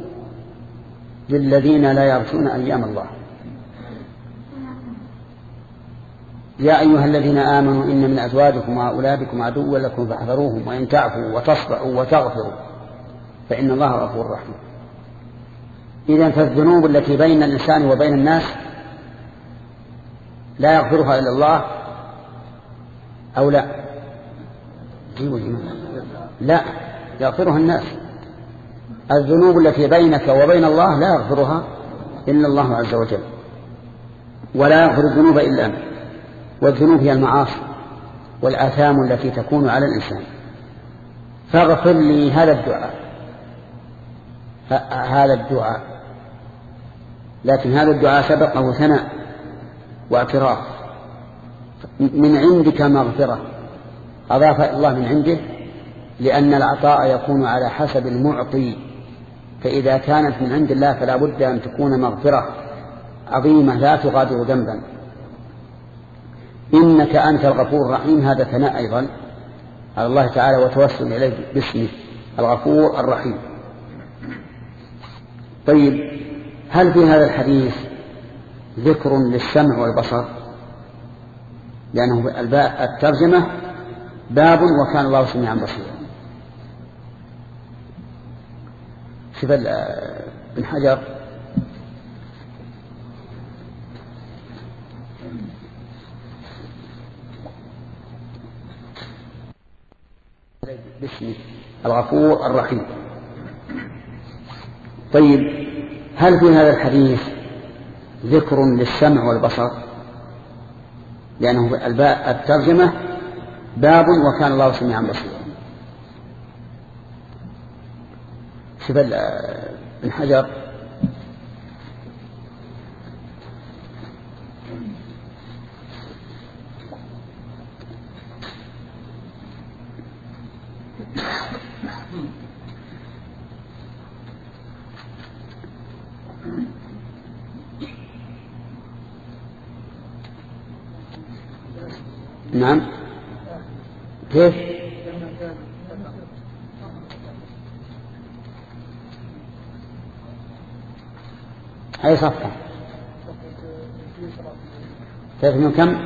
للذين لا يرجون أيام الله. يا أيها الذين آمنوا إن من أزواجكم وأولادكم عدوا لكم فاحذروهم وإن تعفوا وتصفحوا وتغفروا فإن الله غفور رحيم. إذن فالذنوب التي بين الإنسان وبين الناس لا يغفرها إلا الله أو لا؟ لا، يغفرها الناس. الذنوب التي بينك وبين الله لا يغفرها إلا الله عز وجل، ولا يغفر الذنوب إلا أنت. والذنوب هي المعاصي والآثام التي تكون على الإنسان. فاغفر لي هذا الدعاء هذا الدعاء لكن هذا الدعاء سبقه ثناء واعتراف. من عندك مغفرة، أضاف الله من عنده، لأن العطاء يكون على حسب المعطي، فإذا كانت من عند الله فلا بد أن تكون مغفرة عظيمة لا تغادر ذنبا. إنك أنت الغفور الرحيم، هذا ثناء أيضا على الله تعالى وتوسل إليه باسمه الغفور الرحيم. طيب، هل في هذا الحديث ذكر للسمع والبصر؟ لأنه الترجمة باب وكان الله سميعا بصيرا. شوف ابن حجر باسمه الغفور الرحيم. طيب، هل في هذا الحديث ذكر للسمع والبصر؟ لأنه الترجمة باب وكان الله سميعا بصيرا. شوف ابن حجر نعم. كيف؟ أي صفحة؟ كيف من كم؟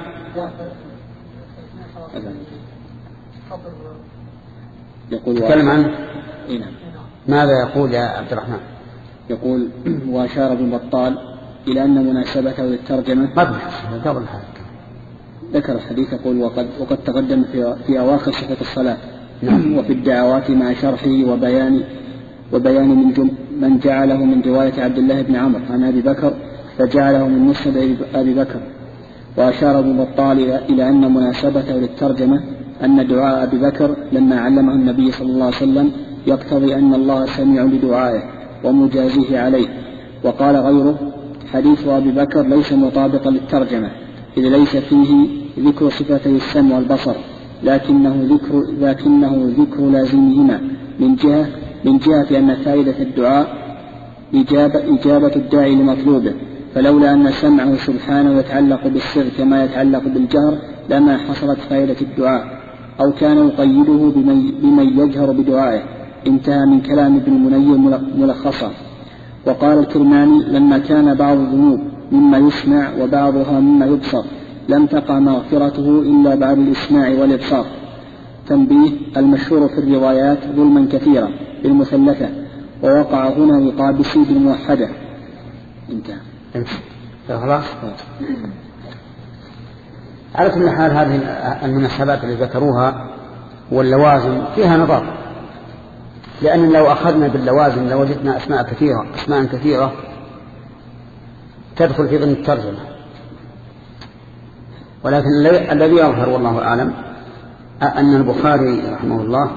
يقول تكلم عنه. إيه؟ ماذا يقول يا عبد الرحمن؟ يقول: وأشار ابن بطال إلى أن مناسبته للترجمة قبل قبل هذا ذكر الحديث. يقول: وقد وقد تقدم في في أواخر صفة الصلاة. نعم. وفي الدعوات مع شرحه وبيان وبيان من جم من جعله من رواية عبد الله بن عمرو عن أبي بكر فجعله من مسند أبي بكر. وأشار ابن بطال إلى أن مناسبته للترجمة أن دعاء أبي بكر لما علمه النبي صلى الله عليه وسلم يقتضي أن الله سميع لدعائه ومجازيه عليه. وقال غيره: حديث أبي بكر ليس مطابقا للترجمة، إذ ليس فيه ذكر صفتي السمع والبصر، لكنه ذكر لكنه ذكر لازمهما من جهة من جهة أن فائدة الدعاء إجابة, إجابة الداعي لمطلوبه، فلولا أن سمعه سبحانه يتعلق بالسر كما يتعلق بالجهر لما حصلت فائدة الدعاء، أو كان يقيده بمن, بمن يجهر بدعائه. انتهى من كلام ابن المنير ملخصا. وقال الكرماني: لما كان بعض الذنوب مما يسمع وبعضها مما يبصر لم تقع مغفرته إلا بعد الإسماع والإبصار. تنبيه: المشهور في الروايات ظلما كثيرا بالمثلثة، ووقع هنا لقابسي بالموحدة. انتهى. خلاص. على كل حال هذه المناسبات اللي ذكروها واللوازم فيها نظر، لأن لو أخذنا باللوازم لوجدنا أسماء كثيرة أسماء كثيرة تدخل في ضمن الترجمة، ولكن الذي يظهر والله أعلم أن البخاري رحمه الله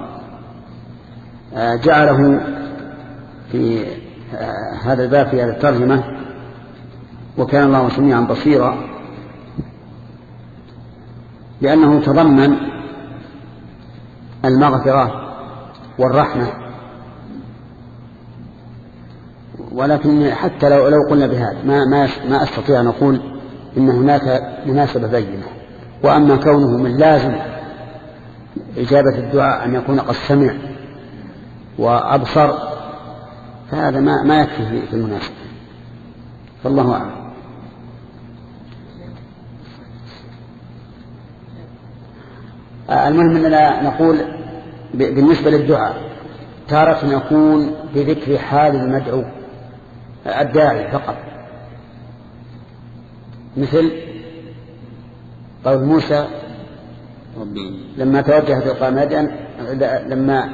جعله في هذا الباب في هذه الترجمة وكان الله سميعا بصيرا، لأنه تضمن المغفرة والرحمة. ولكن حتى لو لو قلنا بهذا ما ما ما استطيع أن أقول إن هناك مناسبة بينة. وأما كونه من لازم إجابة الدعاء أن يكون قد سمع وأبصر فهذا ما ما يكفي في المناسبة، فالله أعلم. المهم أننا نقول بالنسبة للدعاء وتارة يكون بذكر حال المدعو الداعي فقط، مثل قول موسى لما توجه تلقاء مدين لما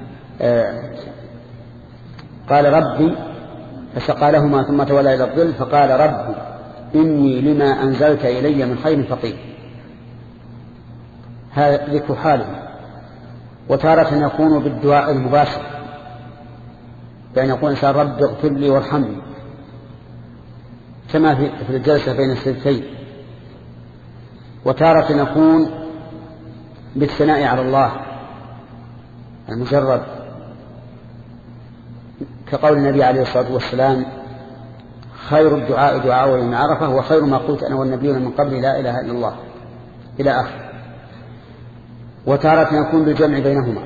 قال ربي فسقى لهما ثم تولى إلى الظل فقال ربي إني لما أنزلت إلي من خير فقير. هذا ذكر حاله. وتارة يكون بالدعاء المباشر، بأن يقول إنسان رب اغفر لي وارحمني، كما في الجلسة بين السجدتين. وتارة يكون بالثناء على الله المجرد، كقول النبي عليه الصلاة والسلام خير الدعاء دعاء يوم عرفة وخير ما قلت أنا والنبيون من قبل لا إله إلا الله إلى آخر. وتارة يكون بالجمع بينهما،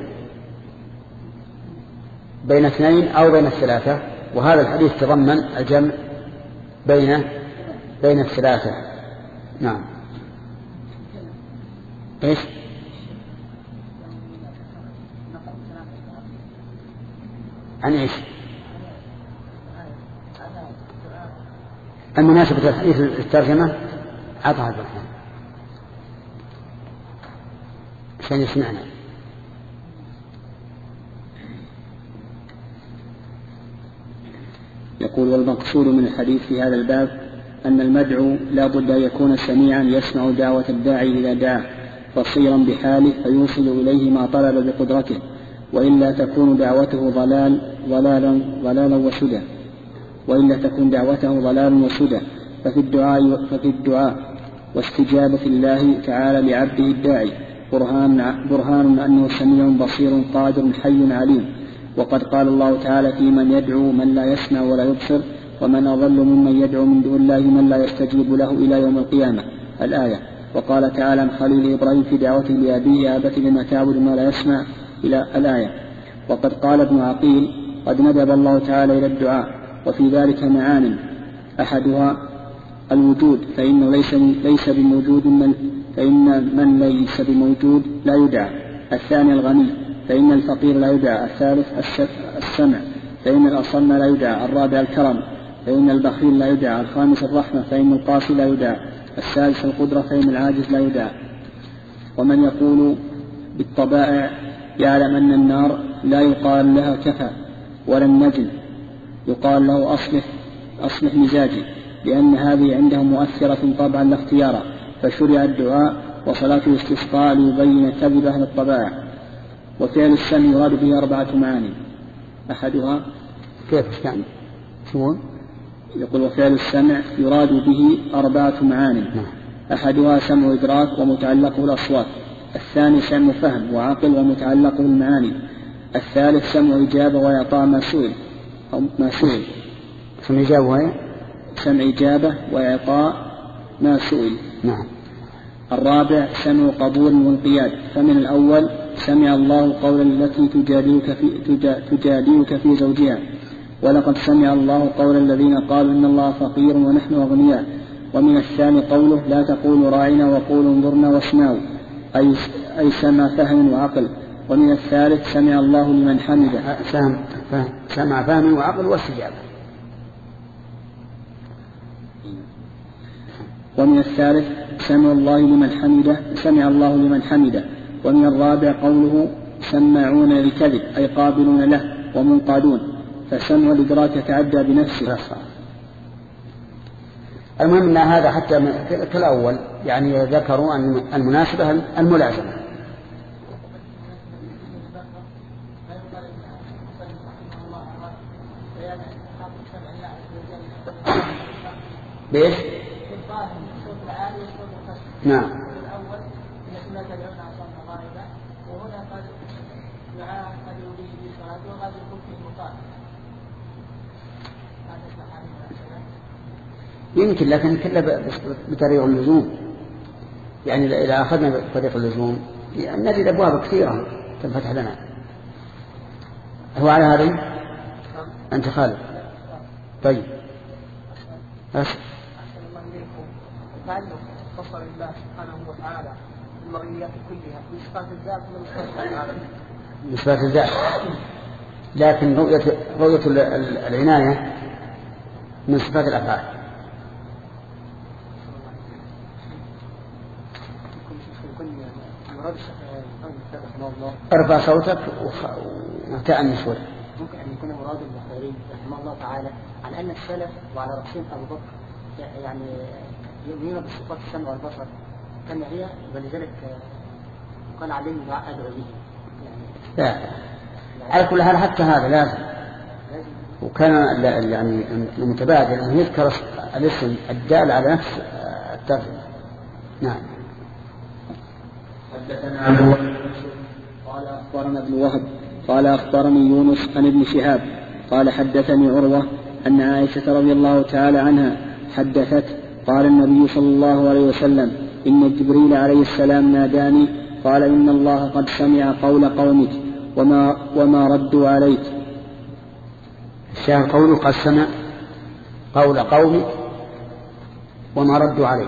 بين اثنين أو بين الثلاثة، وهذا الحديث تضمن الجمع بين بين الثلاثة. نعم. إيش؟ عن إيش؟ المناسبة الحديث الترجمة عطها الرحمن عشان يسمعنا. يقول والمقصود من الحديث في هذا الباب أن المدعو لا بد أن يكون سميعا يسمع دعوة الداعي إذا دعا، بصيرا بحاله فيوصل إليه ما طلب بقدرته، وإلا تكون دعوته ضلال ضلالا ضلالا وسدى وإلا تكون دعوته ضلال وسدى ففي الدعاء ففي الدعاء واستجابة الله تعالى لعبده الداعي برهان برهان أنه سميع بصير قادر حي عليم. وقد قال الله تعالى في من يدعو من لا يسمع ولا يبصر ومن أضل ممن يدعو من دون الله من لا يستجيب له إلى يوم القيامة الآية. وقال تعالى عن خليل إبراهيم في دعوته لأبيه يا أبت لما تعبد ما لا يسمع إلى الآية. وقد قال ابن عقيل قد ندب الله تعالى إلى الدعاء وفي ذلك معان، أحدها الوجود فإنه ليس ليس بموجود من فإن من ليس بموجود لا يدعى، الثاني الغني فإن الفقير لا يدعى، الثالث السمع فإن الأصم لا يدعى، الرابع الكرم فإن البخيل لا يدعى، الخامس الرحمة فإن القاسي لا يدعى، السادس القدرة فإن العاجز لا يدعى. ومن يقول بالطبائع يعلم أن النار لا يقال لها كفى ولا النجل، يقال له أصلح أصلح مزاجي، لأن هذه عنده مؤثرة طبعا لا اختيارا، فشرع الدعاء وصلاة الاستسقاء ليبين كذب أهل الطبائع. وفعل السمع يراد به أربعة معاني، أحدها كيف السمع؟ شو يقول وفعل السمع يراد به أربعة معاني، أحدها سمع إدراك ومتعلقه الأصوات، الثاني سمع فهم وعقل ومتعلقه المعاني، الثالث سمع إجابة وإعطاء ما سئل أو ما سئل سمع إجابة وهي سمع إجابة وإعطاء ما سئل. نعم. الرابع سمع قبول وانقياد، فمن الأول سمع الله قول التي تجادلك في, تجادلك في زوجها ولقد سمع الله قول الذين قالوا إن الله فقير ونحن أغنياء. ومن الثاني قوله لا تقولوا راعنا وقولوا انظرنا واسمعوا، أي, أي سمع فهم وعقل. ومن الثالث سمع الله لمن حمده، فهم فهم سمع فهم وعقل واستجابة. ومن الثالث سمع الله لمن حمده سمع الله لمن حمده. ومن الرابع قوله سماعون للكذب أي قابلون له ومنقادون، فسمع الإدراك يتعدى بنفسه. المهم أن هذا حتى كالأول يعني ذكروا أن المناسبة الملازمة. بإيش؟ نعم. الأول لا تدعون أصلا غائبا، وهنا قد دعاء قد يريد بالصلاة وقد يكون فيه مطالب. يمكن لكن كله بطريق اللزوم، يعني إذا أخذنا بطريق اللزوم نجد أبواب كثيرة تنفتح لنا. هو على هذه أنت خالد. طيب بس فصل الله سبحانه وتعالى المرئيات كلها بإثبات الذات من صفات العالم. بإثبات الذات لكن رؤية, رؤية العناية من صفات الأفعال. ارفع صوتك وتأني شوي. ممكن أن يكون مراد المختارين رحمه الله تعالى على أن السلف وعلى رأسهم أبو بكر يعني يؤمنون بالصفات السمع والبصر كما هي، ولذلك قال عليهم دعاء أدعو به يعني. لا على كل حال حتى هذا لازم، وكان يعني المتبادل أن يذكر الاسم الدال على نفس الترجمة. نعم. حدثنا عن قال أخبرنا ابن وهب قال أخبرني يونس عن ابن شهاب قال حدثني عروة أن عائشة رضي الله تعالى عنها حدثت قال النبي صلى الله عليه وسلم إن جبريل عليه السلام ناداني قال إن الله قد سمع قول قومك وما, وما ردوا عليك. الشاهد قوله قد سمع قول قومك وما ردوا عليك،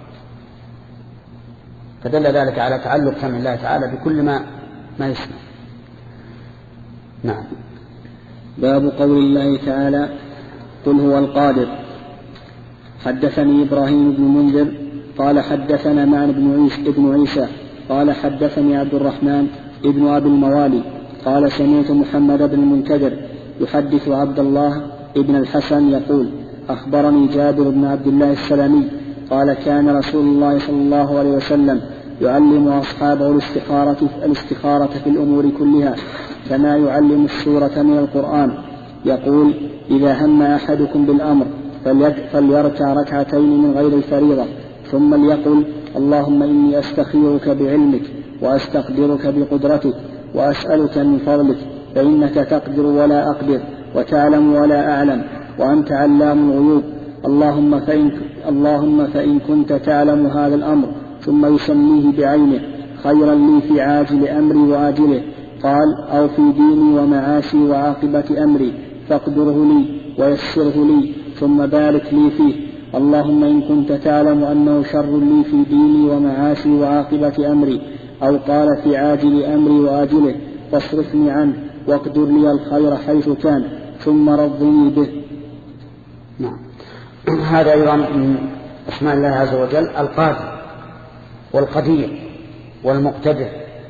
فدل ذلك على تعلق سمع الله تعالى بكل ما ما يسمع. نعم. باب قول الله تعالى قل هو القادر. حدثني إبراهيم بن منذر قال حدثنا معن بن عيسى, ابن عيسى قال حدثني عبد الرحمن ابن أبي الموالي قال سمعت محمد بن المنكدر يحدث عبد الله ابن الحسن يقول أخبرني جابر بن عبد الله السلمي قال كان رسول الله صلى الله عليه وسلم يعلم أصحابه الاستخارة, الاستخارة في الأمور كلها كما يعلم السورة من القرآن. يقول إذا هم أحدكم بالأمر فليركع ركعتين من غير الفريضة ثم ليقل اللهم إني أستخيرك بعلمك وأستقدرك بقدرتك وأسألك من فضلك فإنك تقدر ولا أقدر وتعلم ولا أعلم وأنت علام الغيوب اللهم فإن, اللهم فإن كنت تعلم هذا الأمر ثم يسميه بعينه خيرا لي في عاجل أمري وآجله قال أو في ديني ومعاشي وعاقبة أمري فاقدره لي ويسره لي ثم بارك لي فيه اللهم إن كنت تعلم أنه شر لي في ديني ومعاشي وعاقبة أمري أو قال في عاجل أمري وآجله فاصرفني عنه واقدر لي الخير حيث كان ثم رضني به. نعم. هذا أيضا من أسماء الله عز وجل القادر والقدير والمقتدر،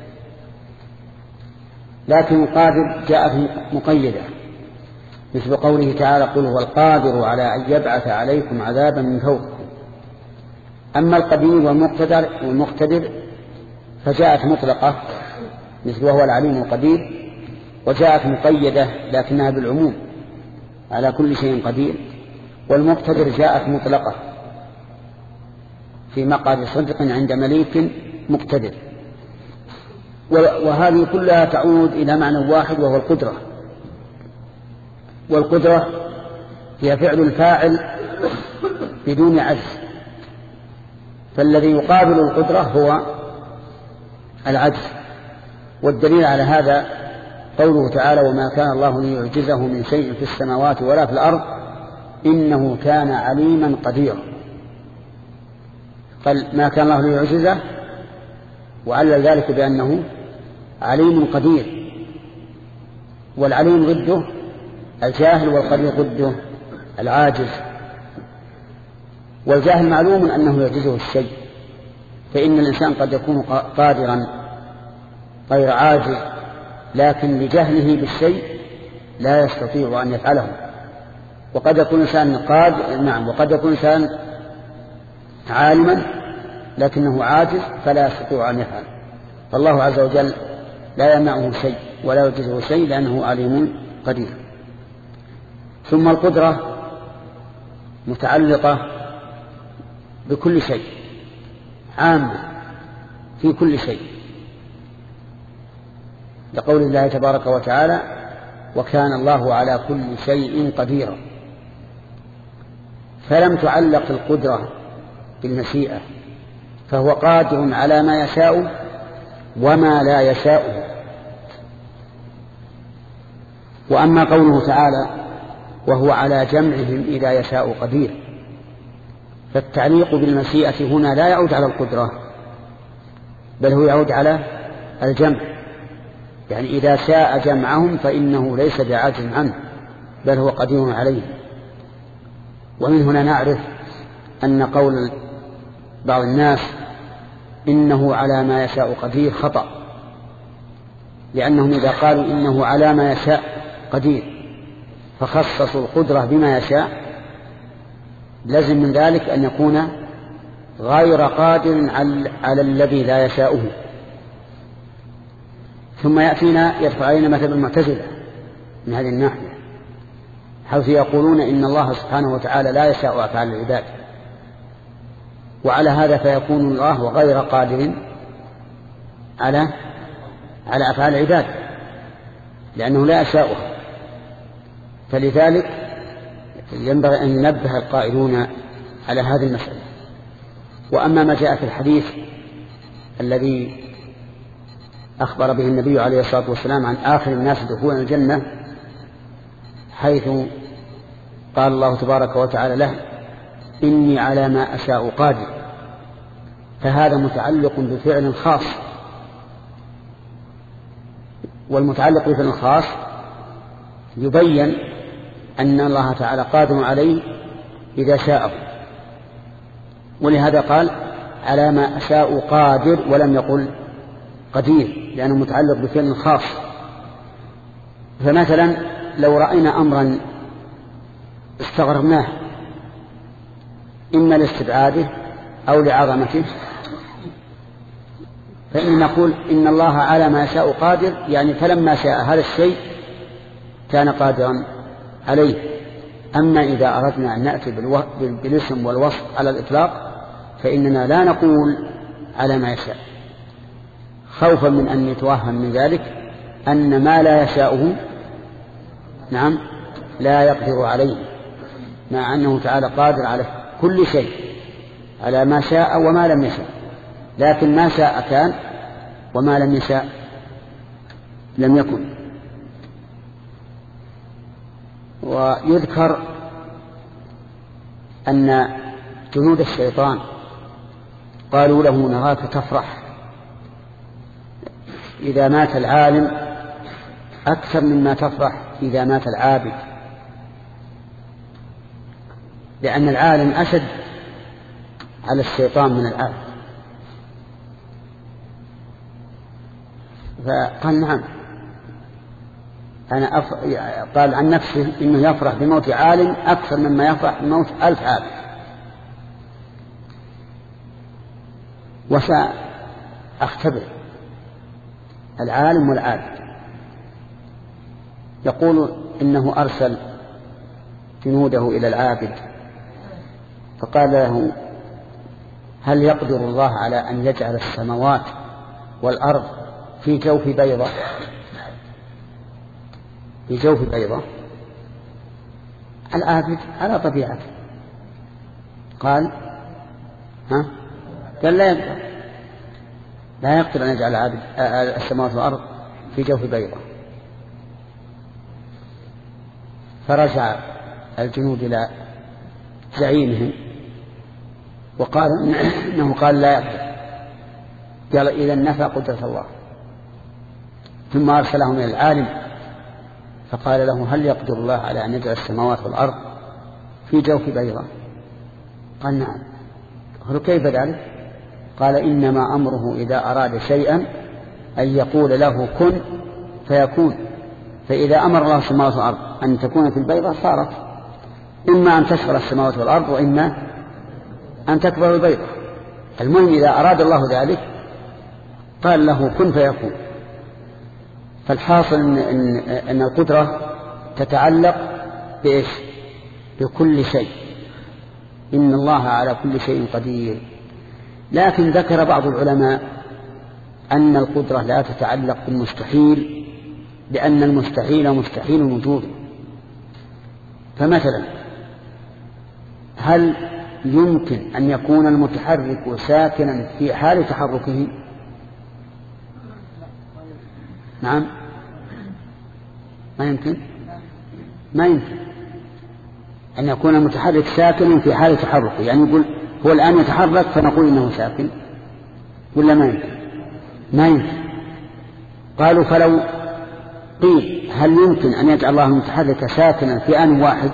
لكن القادر جاء مقيدة مثل قوله تعالى قل هو القادر على أن يبعث عليكم عذابا من فوقكم. أما القدير والمقتدر, والمقتدر فجاءت مطلقة مثل وهو العليم القدير، وجاءت مقيدة لكنها بالعموم على كل شيء قدير، والمقتدر جاءت مطلقة في مقعد صدق عند مليك مقتدر. وهذه كلها تعود إلى معنى واحد وهو القدرة، والقدرة هي فعل الفاعل بدون عجز، فالذي يقابل القدرة هو العجز. والدليل على هذا قوله تعالى وما كان الله ليعجزه من شيء في السماوات ولا في الأرض إنه كان عليما قديرا. قال ما كان الله ليعجزه وعلل ذلك بأنه عليم قدير، والعليم ضده الجاهل والقدير ضده العاجز. والجاهل معلوم أنه يعجزه الشيء، فإن الإنسان قد يكون قادرا غير عاجز لكن لجهله بالشيء لا يستطيع أن يفعله، وقد يكون إنسان قادر نعم وقد يكون إنسان عالما لكنه عاجز فلا يستطيع أن يفعل. فالله عز وجل لا يمنعه شيء ولا يعجزه شيء لأنه عليم قدير. ثم القدرة متعلقة بكل شيء، عامة في كل شيء، لقول الله تبارك وتعالى وكان الله على كل شيء قديرا. فلم تعلق القدرة بالمشيئة، فهو قادر على ما يشاء وما لا يشاء. وأما قوله تعالى وهو على جمعهم إذا يشاء قدير، فالتعليق بالمشيئة هنا لا يعود على القدرة بل هو يعود على الجمع، يعني إذا شاء جمعهم فإنه ليس بعاجز عنه بل هو قدير عليه. ومن هنا نعرف أن قول بعض الناس إنه على ما يشاء قدير خطأ، لأنهم إذا قالوا إنه على ما يشاء قدير فخصصوا القدرة بما يشاء لازم من ذلك أن يكون غير قادر على الذي لا يشاؤه. ثم يأتينا يدفع علينا مثل المعتزلة من هذه الناحية، حيث يقولون إن الله سبحانه وتعالى لا يشاء أفعال العباد، وعلى هذا فيكون الله غير قادر على على أفعال العباد لأنه لا يشاؤها. فلذلك ينبغي أن ينبه القائلون على هذه المسألة. وأما ما جاء في الحديث الذي أخبر به النبي عليه الصلاة والسلام عن آخر الناس دخولا الجنة، حيث قال الله تبارك وتعالى له إني على ما أشاء قادر، فهذا متعلق بفعل خاص، والمتعلق بفعل خاص يبين أن الله تعالى قادر عليه إذا شاءه، ولهذا قال على ما أشاء قادر ولم يقل قدير لأنه متعلق بفعل خاص. فمثلا لو رأينا أمرا استغربناه إما لاستبعاده أو لعظمته فإن نقول إن الله على ما يشاء قادر، يعني فلما شاء هذا الشيء كان قادرا عليه. أما إذا أردنا أن نأتي بالاسم والوصف على الإطلاق فإننا لا نقول على ما يشاء، خوفا من أن يتوهم من ذلك أن ما لا يشاءه نعم لا يقدر عليه، مع أنه تعالى قادر على كل شيء على ما شاء وما لم يشاء، لكن ما شاء كان وما لم يشاء لم يكن. ويذكر أن جنود الشيطان قالوا له نراك تفرح إذا مات العالم أكثر مما تفرح إذا مات العابد، لأن العالم أشد على الشيطان من العابد. فقال نعم أنا أف... قال عن نفسه إنه يفرح بموت عالم أكثر مما يفرح بموت ألف عابد. وسأختبر العالم والعابد. يقول إنه أرسل جنوده إلى العابد فقال له هل يقدر الله على أن يجعل السماوات والأرض في جوف بيضة في جوف بيضة؟ العابد على طبيعته قال ها قال لا يقدر لا يقدر أن يجعل العابد السماوات والأرض في جوف بيضة. فرجع الجنود إلى زعيمهم وقال إنه قال لا يقدر. قال إذا نفى قدرة الله. ثم أرسلهم إلى العالم فقال له هل يقدر الله على أن يجعل السماوات والأرض في جوف بيضة؟ قال نعم. قال كيف ذلك؟ قال إنما أمره إذا أراد شيئا أن يقول له كن فيكون، فإذا أمر الله السماوات والأرض أن تكون في البيضة صارت، إما أن تشغل السماوات والأرض وإما أن تكبر البيضة. المهم إذا أراد الله ذلك قال له كن فيكون. فالحاصل إن, إن, إن القدرة تتعلق بإيش؟ بكل شيء. إن الله على كل شيء قدير. لكن ذكر بعض العلماء أن القدرة لا تتعلق بالمستحيل، لأن المستحيل مستحيل وجود. فمثلا هل يمكن أن يكون المتحرك ساكنا في حال تحركه؟ نعم ما يمكن ما يمكن أن يكون المتحرك ساكنا في حال تحركه، يعني يقول هو الآن يتحرك فنقول إنه ساكن، ولا ما يمكن؟ ما يمكن. قالوا فلو قيل هل يمكن أن يجعل الله المتحرك ساكنا في آن واحد؟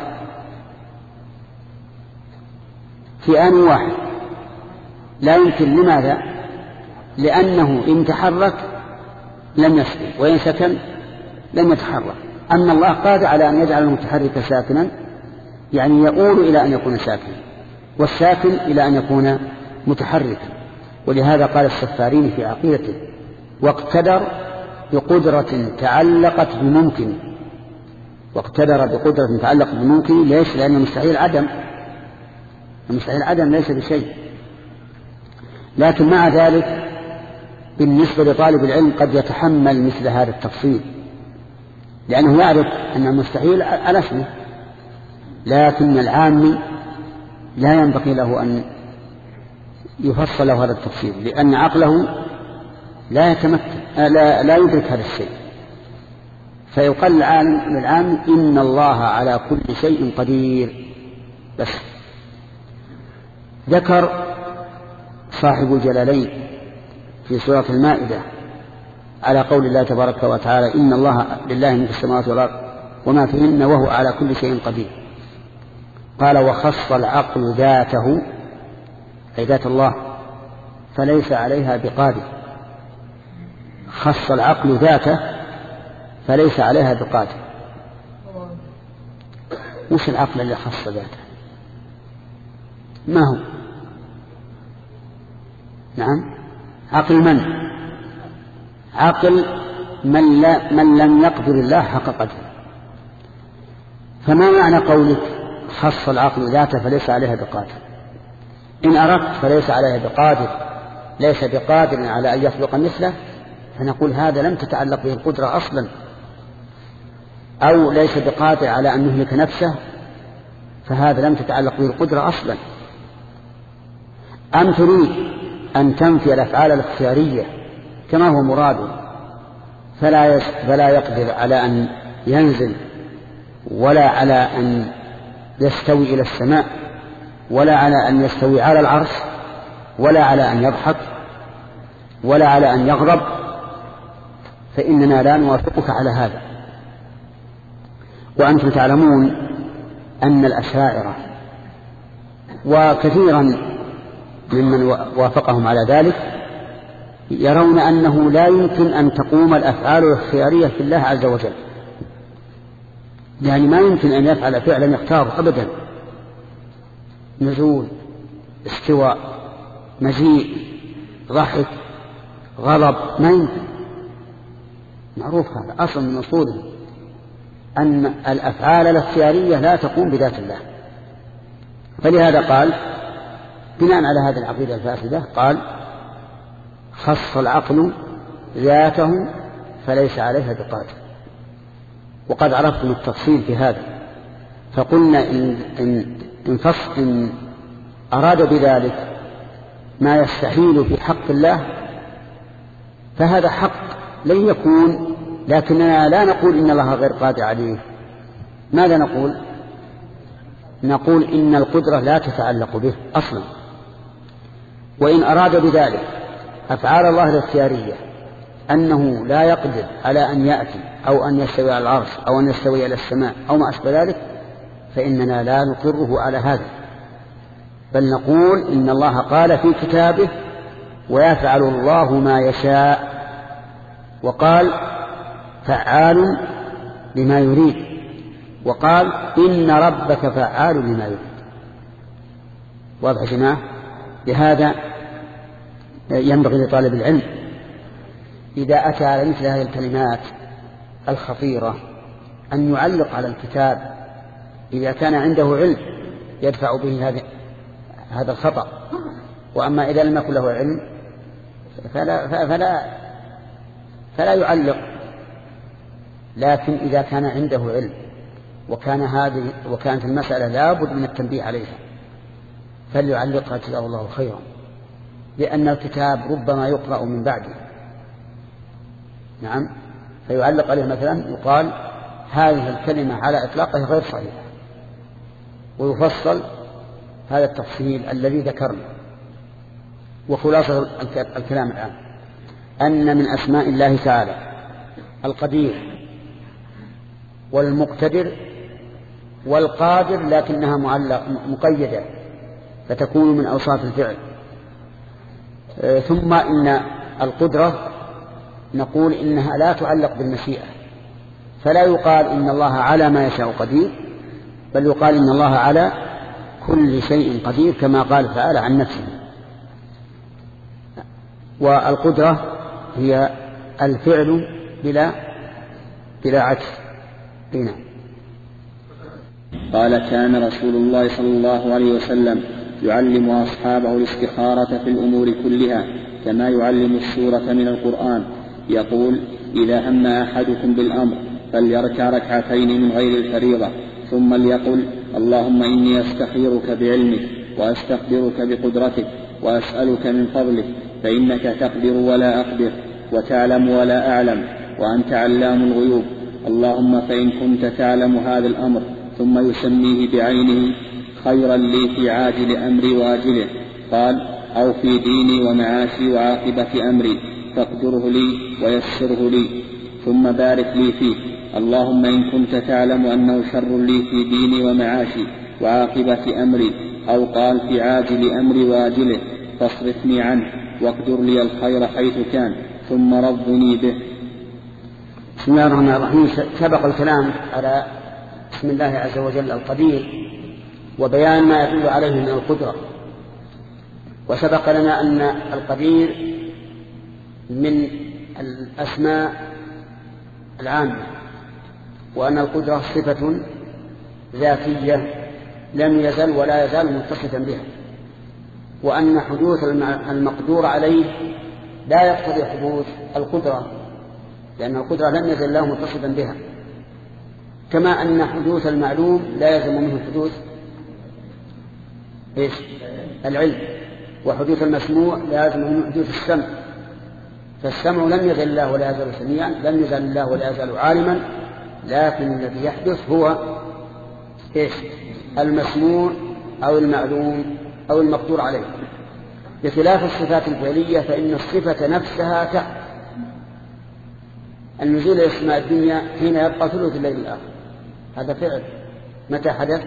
في آن واحد لا يمكن. لماذا؟ لأنه إن تحرك لم يسكن، وإن سكن لم يتحرك. أما الله قادر على أن يجعل المتحرك ساكنا، يعني يؤول إلى أن يكون ساكنا، والساكن إلى أن يكون متحركا. ولهذا قال السفارين في عقيدته: واقتدر بقدرة تعلقت بممكن. واقتدر بقدرة تعلقت بممكن. ليش؟ لأن مستحيل عدم، المستحيل عدم ليس بشيء. لكن مع ذلك بالنسبة لطالب العلم قد يتحمل مثل هذا التفصيل، لأنه يعرف أن المستحيل على اسمه. لكن العامي لا ينبغي له أن يفصل له هذا التفصيل، لأن عقله لا يتمكن، لا, لا يدرك هذا الشيء. فيقال للعام: إن الله على كل شيء قدير. بس ذكر صاحب الجلالين في سورة المائدة على قول الله تبارك وتعالى: إن الله لله ملك السماوات والأرض وما فيهن وهو على كل شيء قدير. قال: وخص العقل ذاته، أي ذات الله، فليس عليها بقادر. خص العقل ذاته فليس عليها بقادر. وش العقل اللي خص ذاته؟ ما هو؟ نعم، عقل من؟ عقل من, لا من لم يقدر الله حق قدره. فما معنى قولك خص العقل ذاته فليس عليها بقادر؟ إن أردت فليس عليها بقادر، ليس بقادر على أن يخلق مثله، فنقول هذا لم تتعلق به القدرة أصلا. أو ليس بقادر على أن يهلك نفسه، فهذا لم تتعلق به القدرة أصلا. أم تريد أن تنفي الأفعال الاختيارية كما هو مراده، فلا, فلا يقدر على أن ينزل، ولا على أن يستوي إلى السماء، ولا على أن يستوي على العرش، ولا على أن يضحك، ولا على أن يغضب، فإننا لا نوافقك على هذا. وأنتم تعلمون أن الأشاعرة وكثيرا ممن وافقهم على ذلك يرون أنه لا يمكن أن تقوم الأفعال الاختيارية في الله عز وجل، يعني ما يمكن أن يفعل فعلا يختاره أبدا. نزول، استواء، مجيء، ضحك، غضب، ما يمكن. معروف هذا أصل من أصوله، أن الأفعال الاختيارية لا تقوم بذات الله. فلهذا قال بناء على هذه العقيدة الفاسدة، قال: خص العقل ذاته فليس عليها بقادر. وقد عرفتم التفصيل في هذا، فقلنا إن, إن, إن, فص إن أراد بذلك ما يستحيل في حق الله فهذا حق لن يكون، لكننا لا نقول إن الله غير قادر عليه. ماذا نقول؟ نقول إن القدرة لا تتعلق به أصلا. وإن أراد بذلك أفعال الله الاختيارية أنه لا يقدر على أن يأتي أو أن يستوي على العرش أو أن يستوي إلى السماء أو ما أشبه ذلك، فإننا لا نقره على هذا، بل نقول إن الله قال في كتابه: ويفعل الله ما يشاء، وقال: فعال لما يريد، وقال: إن ربك فعال لما يريد. واضح يا جماعة؟ لهذا ينبغي لطالب العلم إذا أتى على مثل هذه الكلمات الخطيرة أن يعلق على الكتاب إذا كان عنده علم يدفع به هذا الخطأ. وأما إذا لم يكن له علم فلا, فلا, فلا يعلق. لكن إذا كان عنده علم وكان هذه وكانت المسألة لابد من التنبيه عليها فليعلقها جزاه الله خيرا، لأن الكتاب ربما يقرأ من بعده. نعم، فيعلق عليه مثلا يقال: هذه الكلمة على إطلاقها غير صحيحة، ويفصل هذا التفصيل الذي ذكرنا. وخلاصة الكلام الآن أن من أسماء الله تعالى القدير والمقتدر والقادر، لكنها معلق مقيدة فتكون من أوصاف الفعل. ثم إن القدرة نقول إنها لا تعلق بالمشيئة، فلا يقال إن الله على ما يشاء قدير، بل يقال إن الله على كل شيء قدير كما قال تعالى عن نفسه. والقدرة هي الفعل بلا بلا عكس. هنا قال كان رسول الله صلى الله عليه وسلم يعلم أصحابه الاستخارة في الأمور كلها كما يعلم السورة من القرآن، يقول: إذا هم أحدكم بالأمر فليركع ركعتين من غير الفريضة، ثم ليقل: اللهم إني أستخيرك بعلمك وأستقدرك بقدرتك وأسألك من فضلك، فإنك تقدر ولا أقدر وتعلم ولا أعلم وأنت علام الغيوب، اللهم فإن كنت تعلم هذا الأمر، ثم يسميه بعينه: خيرا لي في عاجل أمري وآجله، قال: أو في ديني ومعاشي وعاقبة أمري، فاقدره لي ويسره لي، ثم بارك لي فيه، اللهم إن كنت تعلم أنه شر لي في ديني ومعاشي وعاقبة أمري، أو قال في عاجل أمري وآجله، فاصرفني عنه واقدر لي الخير حيث كان، ثم رضني به. بسم الله الرحمن الرحيم. سبق الكلام على بسم الله عز وجل القدير وبيان ما يدل عليه من القدرة، وسبق لنا أن القدير من الأسماء العامة، وأن القدرة صفة ذاتية لم يزل ولا يزال متصفا بها، وأن حدوث المقدور عليه لا يقتضي حدوث القدرة، لأن القدرة لم يزل له متصفا بها، كما أن حدوث المعلوم لا يلزم منه حدوث إيش؟ العلم، وحدوث المسموع لا يلزم منه حدوث السمع، فالسمع لم يزل الله ولا يزال سميعا، لم يزل الله ولا يزال عالما، لكن الذي يحدث هو إيش؟ المسموع أو المعلوم أو المقدور عليه، بخلاف الصفات الفعلية فإن الصفة نفسها تحدث. النزول إلى السماء الدنيا حين يبقى ثلث الليل الآخر هذا فعل، متى حدث؟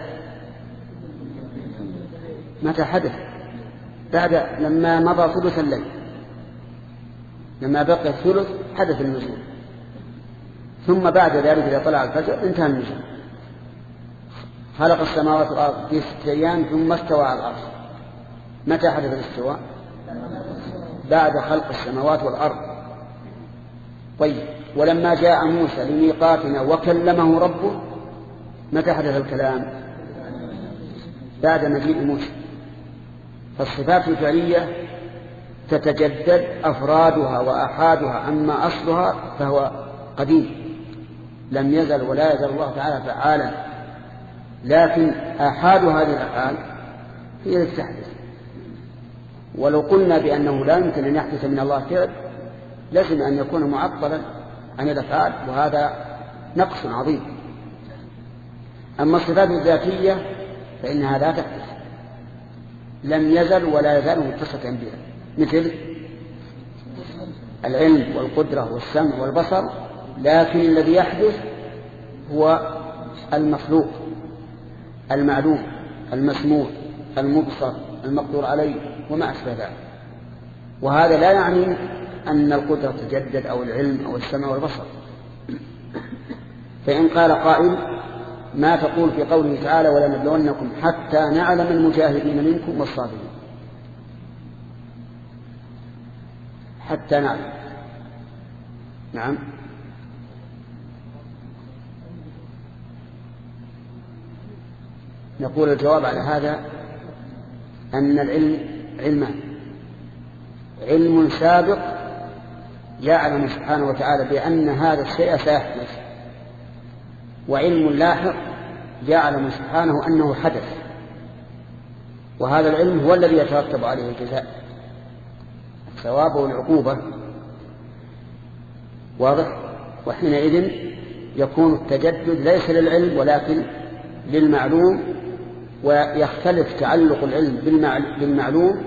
متى حدث؟ بعد لما مضى ثلث الليل، لما بقي الثلث حدث النزول، ثم بعد ذلك إذا طلع الفجر انتهى النزول. خلق السماوات والأرض في ستة أيام ثم استوى على العرش. متى حدث الاستواء؟ بعد خلق السماوات والأرض. طيب، ولما جاء موسى لميقاتنا وكلمه ربه متى حدث الكلام؟ بعد مجيء موسى. فالصفات الفعلية تتجدد أفرادها وأحادها، أما أصلها فهو قديم لم يزل ولا يزل الله تعالى فعالا، لكن آحاد هذه الأفعال هي التي تحدث. ولو قلنا بأنه لا يمكن أن يحدث من الله فعل لازم أن يكون معطلا عن الأفعال، وهذا نقص عظيم. أما الصفات الذاتية فإنها لا تحدث، لم يزل ولا يزال متصفا بها، مثل العلم والقدرة والسمع والبصر، لكن الذي يحدث هو المخلوق المعلوم المسموع المبصر المقدور عليه وما أشبه ذلك. وهذا لا يعني أن القدرة تجدد أو العلم أو السمع والبصر. فإن قال قائل: ما تقول في قوله تعالى ولنبلونكم حتى نعلم المجاهدين منكم والصابرين؟ حتى نعلم، نعم، نقول الجواب على هذا أن العلم علمان: علم سابق يعلم سبحانه وتعالى بأن هذا الشيء سيحدث، وعلم لاحق يعلم سبحانه أنه حدث، وهذا العلم هو الذي يترتب عليه الجزاء، الثواب والعقوبة. واضح؟ وحينئذ يكون التجدد ليس للعلم ولكن للمعلوم، ويختلف تعلق العلم بالمعلوم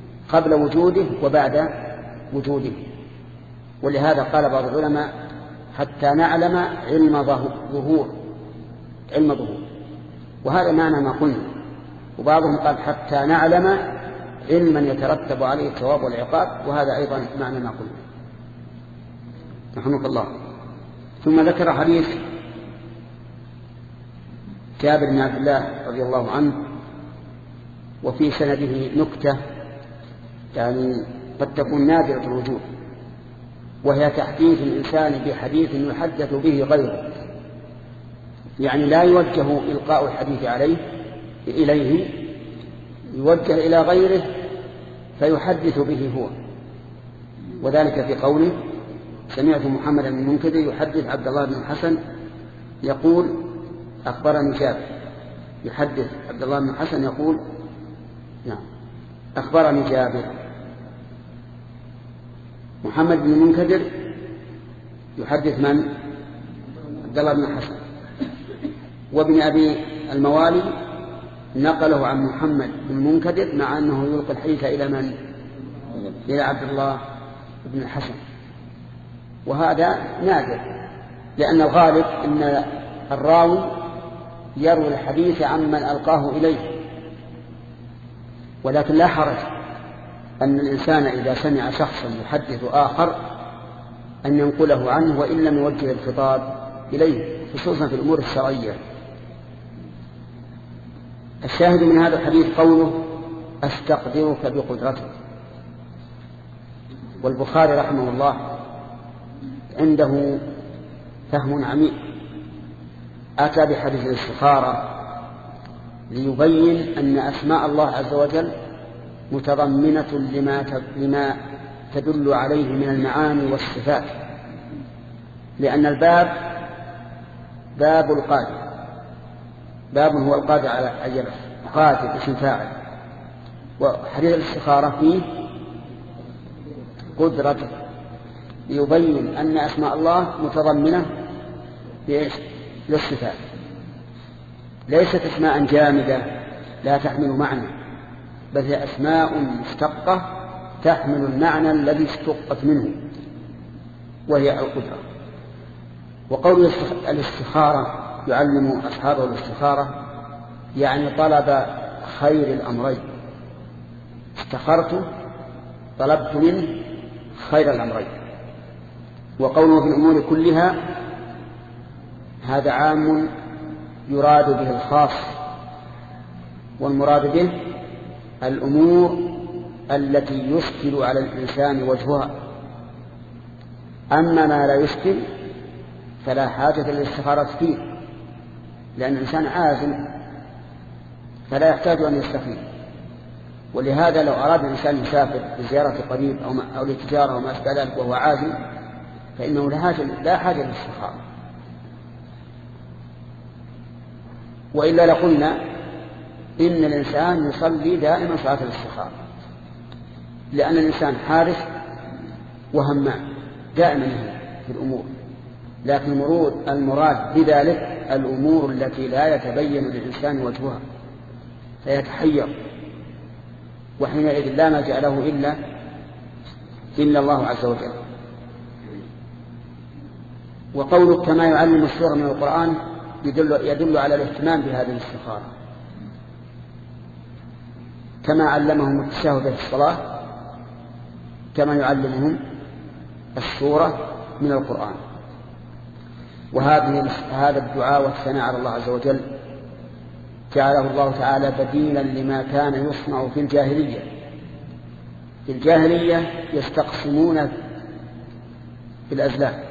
قبل وجوده وبعد وجوده. ولهذا قال بعض العلماء: حتى نعلم علم ظهور علم ظهور، وهذا معنى ما قلنا. وبعضهم قال حتى نعلم علما يترتب عليه الثواب والعقاب، وهذا أيضا معنى ما قلنا. رحمك الله. ثم ذكر حديث جابر بن عبد الله رضي الله عنه، وفي سنده نكتة يعني قد تكون نادرة الوجود، وهي تحديث الإنسان بحديث يحدث به غيره، يعني لا يوجه إلقاء الحديث عليه إليه، يوجه إلى غيره فيحدث به هو. وذلك في قوله سمعت محمد بن المنكدر يحدث عبد الله بن الحسن يقول أخبرني جابر، يحدث عبد الله بن الحسن يقول نعم أخبرني جابر. محمد بن المنكدر يحدث من؟ عبد الله بن الحسن. وابن أبي الموالي نقله عن محمد بن المنكدر مع أنه يلقي الحديث إلى من؟ إلى عبد الله بن الحسن، وهذا نادر، لأن الغالب أن الراوي يروي الحديث عمن ألقاه إليه. ولكن لا حرج أن الإنسان إذا سمع شخصا يحدث آخر أن ينقله عنه وإن لم يوجه الخطاب إليه، خصوصا في الأمور الشرعية. الشاهد من هذا الحديث قوله أستقدرك بقدرتك. والبخاري رحمه الله عنده فهم عميق، أتى بحديث الاستخارة ليبين أن أسماء الله عز وجل متضمنة لما لما تدل عليه من المعاني والصفات، لأن الباب باب القادر، باب هو القادر على أن يبعث، قادر اسم فاعل، وحديث الاستخارة فيه قدرته، ليبين أن أسماء الله متضمنة للصفات، ليست أسماء جامدة لا تحمل معنى، بل هي أسماء مشتقة تحمل المعنى الذي اشتقت منه، وهي القدرة. وقول الاستخارة يعلم أصحابه الاستخارة يعني طلب خير الأمرين، استخرت طلبت منه خير الأمرين. وقوله في الأمور كلها هذا عام يراد به الخاص، والمراد به الأمور التي يشكل على الإنسان وجهها، أما ما لا يشكل فلا حاجة للاستخارة فيه، لأن الإنسان عازم فلا يحتاج أن يستخير. ولهذا لو أراد الإنسان يسافر لزيارة قريب أو لتجارة أو ما أشبه ذلك وهو عازم فإنه لا حاجة للاستخارة. وإلا لقلنا إن الإنسان يصلي دائما صلاة الاستخارة، لأن الإنسان حارس وهمام دائما في الأمور، لكن المراد, المراد بذلك الأمور التي لا يتبين للإنسان وجهها فيتحير، وحينئذ لا ملجأ له إلا إلا الله عز وجل. وقولك كما يعلم السورة من القرآن يدل, يدل على الاهتمام بهذه الاستخارة، كما علمهم التشهد في الصلاة كما يعلمهم السورة من القرآن. وهذه هذا الدعاء والثناء على الله عز وجل جعله الله تعالى بديلا لما كان يصنع في الجاهلية. في الجاهلية يستقسمون بالأزلام،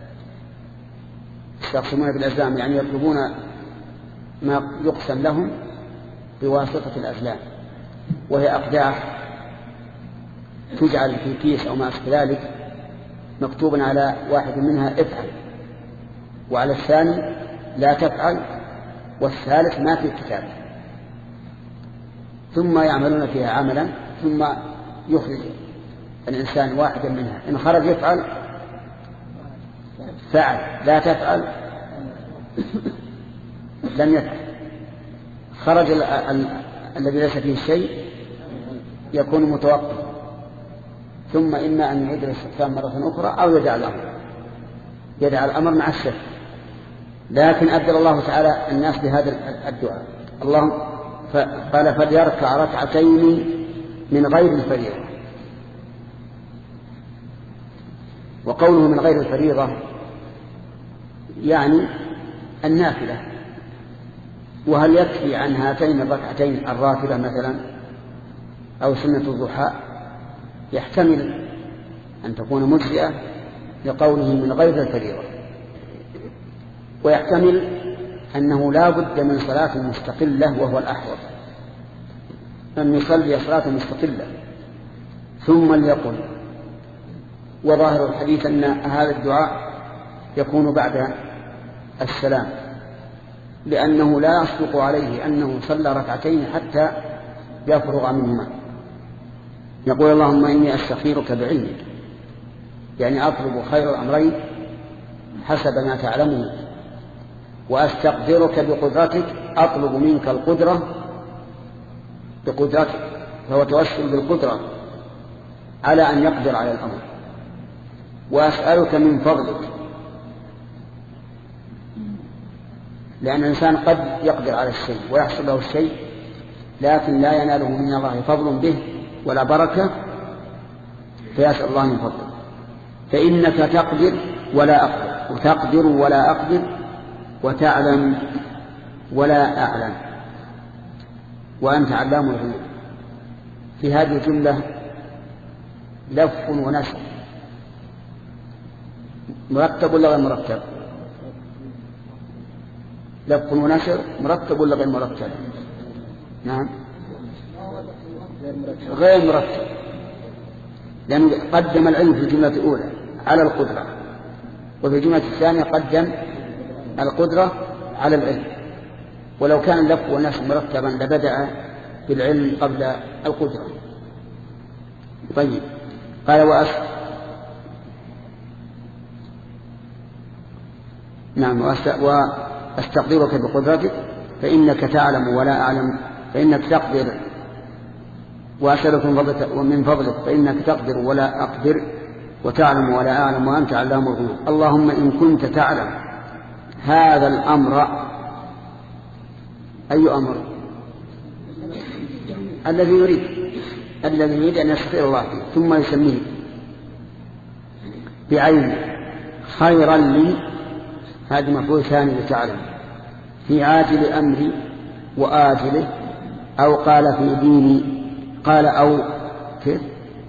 يستقسمون بالأزلام يعني يطلبون ما يقسم لهم بواسطة الأزلام، وهي أقداح تجعل في كيس أو ما أشبه ذلك مكتوبا على واحد منها افعل، وعلى الثاني لا تفعل، والثالث ما في الكتاب، ثم يعملون فيها عملا ثم يخرج الإنسان واحدا منها، إن خرج يفعل فعل، لا تفعل لم يفعل، خرج ال ال الذي ليس فيه شيء يكون متوقف، ثم إما أن يعيد الاستقسام مرة أخرى أو يجعله. يدع الأمر مع الشك. لكن أبدل الله تعالى الناس بهذا الدعاء. اللهم قال فليركع ركعتين من غير الفريضة. وقوله من غير الفريضة يعني النافلة. وهل يكفي عن هاتين الركعتين الراتبة مثلا أو سنة الضحى؟ يحتمل أن تكون مجزئة لقوله من غير الفريضة، ويحتمل أنه لا بد من صلاة مستقلة وهو الأحوط أن يصلي صلاة مستقلة ثم ليقل. وظاهر الحديث أن هذا الدعاء يكون بعد السلام، لأنه لا يصدق عليه أنه صلى ركعتين حتى يفرغ منهما. يقول اللهم إني أستخيرك بعلمك، يعني أطلب خير الأمرين حسب ما تعلمه، وأستقدرك بقدرتك، أطلب منك القدرة بقدرتك، فهو توسل بالقدرة على أن يقدر على الأمر. وأسألك من فضلك، لأن الإنسان قد يقدر على الشيء ويحصل له الشيء لكن لا يناله من الله فضل به ولا بركة، فيسأل الله من فضله. فإنك تقدر ولا أقدر، وتقدر ولا أقدر، وتعلم ولا أعلم، وأنت علام الغيوب. في هذه الجملة لف ونشر، مرتب ولا غير مرتب؟ لف ونشر مرتب ولا غير مرتب؟ نعم غير مرتب، لأنه قدم العلم في الجملة الأولى على القدرة، وفي الجملة الثانية قدم القدرة على العلم. ولو كان اللف والنشر مرتبا لبدأ بالعلم قبل القدرة. طيب قال وأس نعم وأستقدرك بقدرتك فإنك تعلم ولا أعلم، فإنك تقدر، وأسألك من فضلك فإنك تقدر ولا أقدر، وتعلم ولا أعلم، وأنت علام الغيوب. اللهم إن كنت تعلم هذا الأمر، أي أمر؟ الذي يريد الذي يريد أن يستطيع الله فيه، ثم يسميه بعين خيرا لي، هذا مفعول ثاني لتعلم، في عاجل أمري وآجله، أو قال في ديني، قال أو كيف؟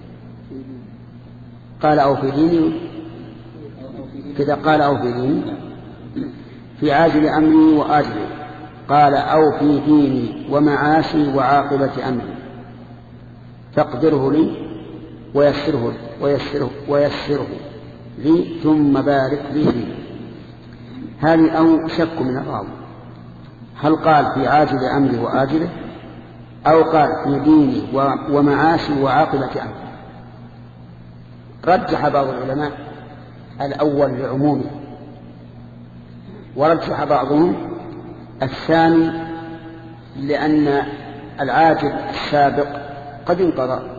قال أو في ديني كذا، قال أو في ديني، في عاجل أمري وآجله، قال أو في ديني ومعاشي وعاقبة أمري، تقدره لي ويسره ويسره ويسره لي ثم بارك لي فيه. هذه أو شك من الراوي، هل قال في عاجل أمري وآجله أو قال في ديني ومعاشي وعاقبة أمري؟ رجح بعض العلماء الأول لعمومه، ورجح بعضهم الثاني لأن العاجل السابق قد انقضى،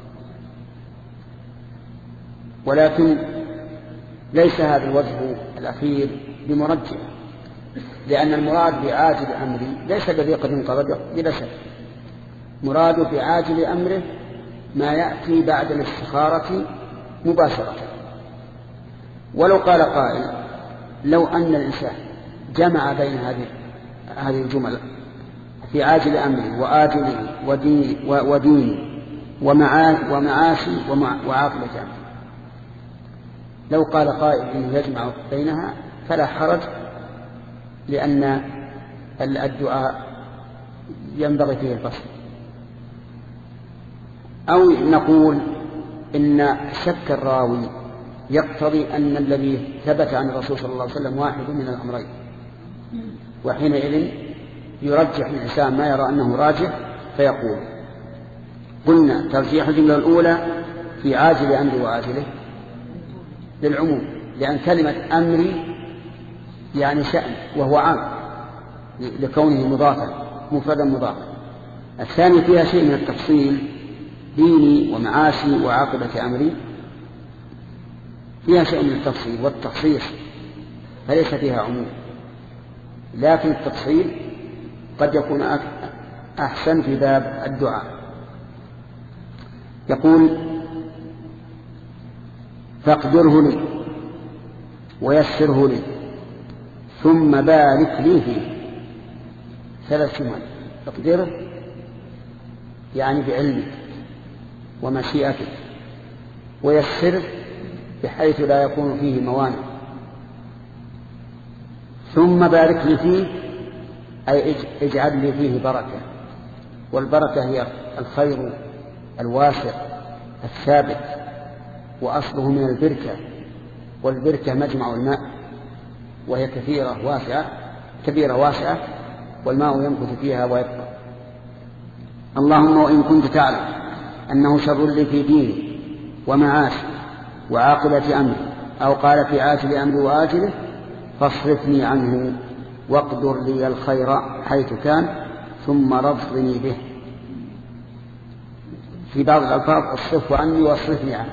ولكن ليس هذا الوجه الأخير بمرجح، لأن المراد بعاجل أمري ليس الذي قد انقضى بلا شك، مراد بعاجل أمره ما يأتي بعد الاستخارة مباشرة. ولو قال قائل لو أن الإنسان جمع بين هذه هذه الجمل في عاجل أمري وآجله وديني وديني ومعاشي وعاقبة أمري، لو قال قائل إنه يجمع بينها فلا حرج، لأن الدعاء ينبغي فيه الفصل. أو نقول إن شك الراوي يقتضي أن الذي ثبت عن الرسول صلى الله عليه وسلم واحد من الأمرين، وحينئذ يرجح الإنسان ما يرى أنه راجح فيقول. قلنا ترجيح الجملة الأولى في عاجل أمري وآجله للعموم، لأن كلمة أمري يعني شأن وهو عام لكونه مضافا مفردا مضافا. الثاني فيها شيء من التفصيل، ديني ومعاشي وعاقبة أمري، فيها شيء من التفصيل والتخصيص فليس فيها عموم، لكن التفصيل قد يكون أحسن في باب الدعاء. يقول فاقدره لي ويسره لي ثم بارك لي فيه. ثلاث جمل: اقدره يعني بعلمك ومشيئتك، ويسره بحيث لا يكون فيه موانع، ثم بارك لي فيه أي اجعل لي فيه بركة. والبركة هي الخير الواسع الثابت، وأصله من البركة، والبركة مجمع الماء، وهي كثيرة واسعة كبيرة واسعة، والماء يمكث فيها ويبقى. اللهم وإن كنت تعلم أنه شر لي في ديني ومعاشي وعاقبة أمري، أو قال في عاجل أمري وآجله، فاصرفني عنه واقدر لي الخير حيث كان ثم رضني به. في بعض الألفاظ اصرفه عني واصرفني عنه،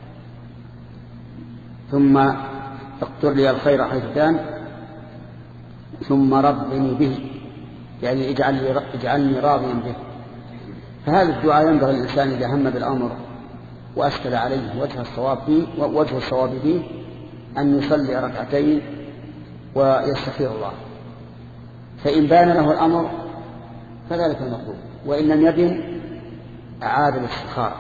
ثم اقدر لي الخير حيث كان ثم رضني به، يعني اجعل اجعلني راضيا به. فهذا الدعاء ينبغي الإنسان إذا هم بالأمر وأشكل عليه وجه الصواب فيه ووجه الصواب فيه أن يصلي ركعتين ويستخير الله، فإن بان له الأمر فذلك المطلوب، وإن لم يبن أعاد الاستخارة.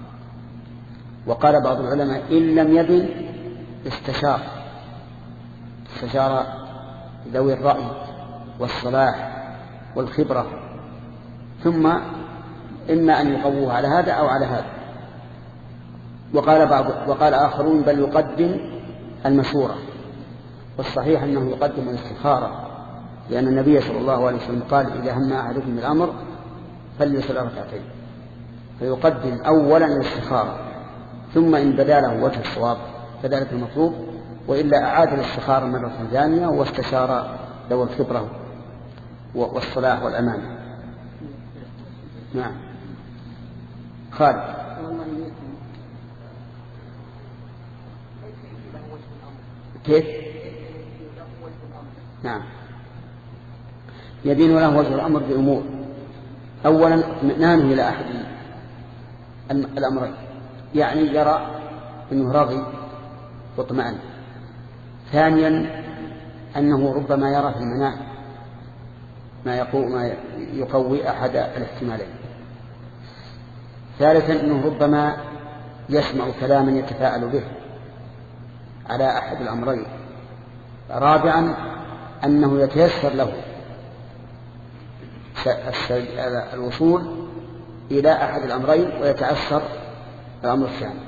وقال بعض العلماء إن لم يبن استشار استشار ذوي الرأي والصلاح والخبرة، ثم إما أن يقووه على هذا أو على هذا. وقال بعض وقال آخرون بل يقدم المشورة، والصحيح أنه يقدم الاستخارة، لأن النبي صلى الله عليه وسلم قال إذا هم أحدكم بالأمر فليصلي ركعتين، فيقدم أولا الاستخارة، ثم إن بدا له وجه الصواب فذلك المطلوب، وإلا أعاد الاستخارة مرة ثانية واستشار ذوي الخبرة والصلاح والأمان. نعم. خالد. كيف؟ نعم. يبين له وجه الأمر بأمور: أولا اطمئنانه إلى أحد الأمرين، يعني يرى أنه راضي واطمئن. ثانيا أنه ربما يرى في المنام ما يقوي, ما يقوي أحد الاحتمالين. ثالثا أنه ربما يسمع كلاما يتفاعل به على أحد الأمرين. رابعا أنه يتيسر له الوصول إلى أحد الأمرين ويتأثر الأمر الثاني.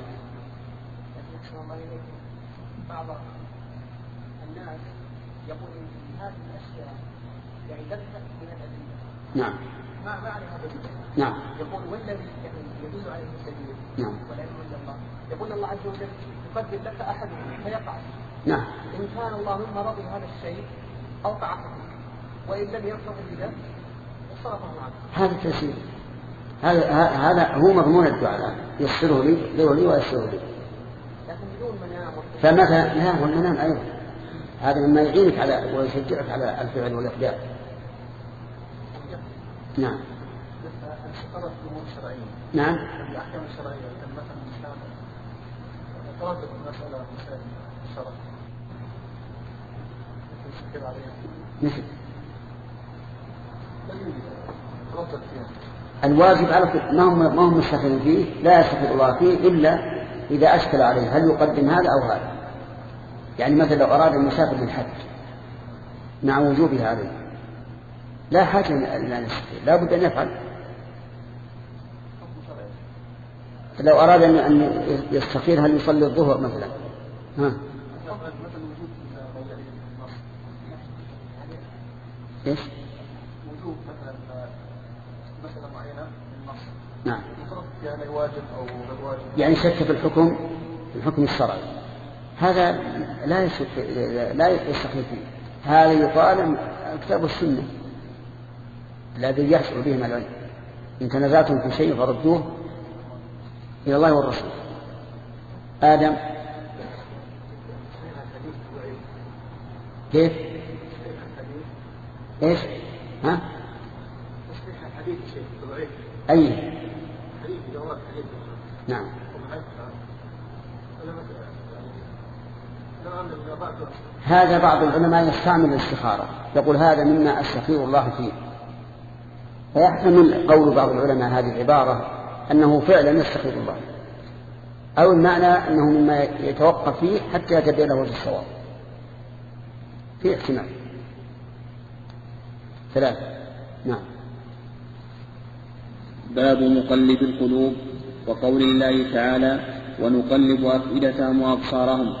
بعض الناس يقول إن هذه الأشياء يعني لم تأتي من الأدلة. نعم. ما معنى هذا؟ نعم. يقول والذي يدل عليه الدليل. نعم. والعلم عند الله. يقول الله عز وجل يقدر لك أحد فيقع. نعم. إن كان اللهم رضي هذا الشيء أوقع فيه، وإن لم يرتض بذلك صرفه عنه. هذا تيسير، هذا هذا هو مضمون الدعاء: يسره لي له لي ويسره لي. لكن بدون منام. فمثلا لا والمنام أيضا هذا مما يعينك على ويشجعك على الفعل والإقدام. نعم. استقرت الأمور الشرعية. نعم. الأحكام الشرعية مثلا الإسلام تردد المسألة مسائل الشرع. نسكر عليها. مثل. تردد فيها. الواجب على ما هم ما هم مستخدمين فيه لا يستخدم الله فيه إلا إذا أشكل عليه هل يقدم هذا أو هذا. يعني مثلا لو أراد أن يسافر للحج مع وجوبه عليه لا حاجة إلى أن يستخدم، لا بد أن يفعل. لو أراد أن يستخير هل يصلي الظهر مثلا ها إيش؟ وجوب مثلا مسألة معينة من النص. نعم. يعني واجب أو غير واجب. يعني شك في الحكم في الحكم الشرعي، هذا لا يشك لا يستخير فيه. هذا يقال الكتاب والسنة الذي يحصل بهما العلم. إن تنازعتم في شيء فردوه إلى الله والرسول. آدم. كيف؟ ايش؟ ها؟ تصحيح الحديث شيء ضعيف. أي؟ حديث جواب حديث. نعم. هذا بعض العلماء يستعمل الاستخارة، يقول هذا مما أستخير الله فيه، فيحتمل قول بعض العلماء هذه العبارة أنه فعلا يستخير الله، أو المعنى أنه مما يتوقف فيه حتى يتبين له وجه الصواب، في احتمال. ثلاثة. نعم. باب مقلب القلوب، وقول الله تعالى ونقلب أفئدتهم وأبصارهم.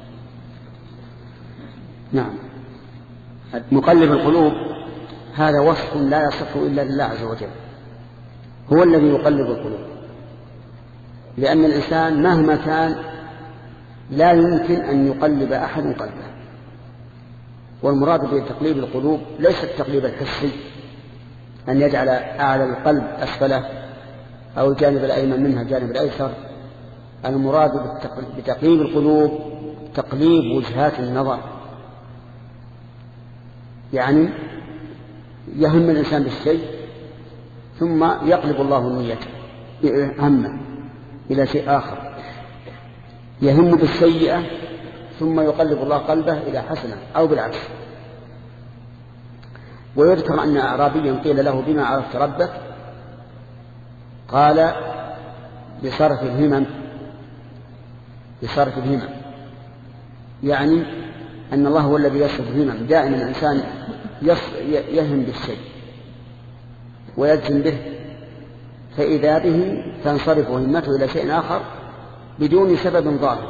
نعم. مقلب القلوب هذا وصف لا يصف إلا لله عز وجل، هو الذي يقلب القلوب، لأن الإنسان مهما كان لا يمكن أن يقلب أحد قلبه. والمراد بتقليب القلوب ليس التقليب الحسي أن يجعل أعلى القلب أسفله أو الجانب الأيمن منها الجانب الأيسر. المراد بتقليب القلوب تقليب وجهات النظر، يعني يهم الإنسان بالشيء ثم يقلب الله نيته همه إلى شيء آخر، يهم بالسيئة ثم يقلب الله قلبه إلى حسنة أو بالعكس. ويذكر أن أعرابيا قيل له بما عرفت ربك؟ قال بصرف الهمم، بصرف الهمم، يعني أن الله هو الذي يصرف الهمم. دائما الإنسان يهم بالشيء ويجزم به، فإذا به تنصرف همته إلى شيء آخر بدون سبب ظاهر.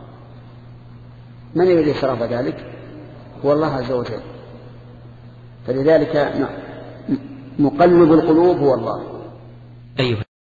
من الذي صرف ذلك؟ هو الله عز وجل. فلذلك مقلب القلوب هو الله. أيوه.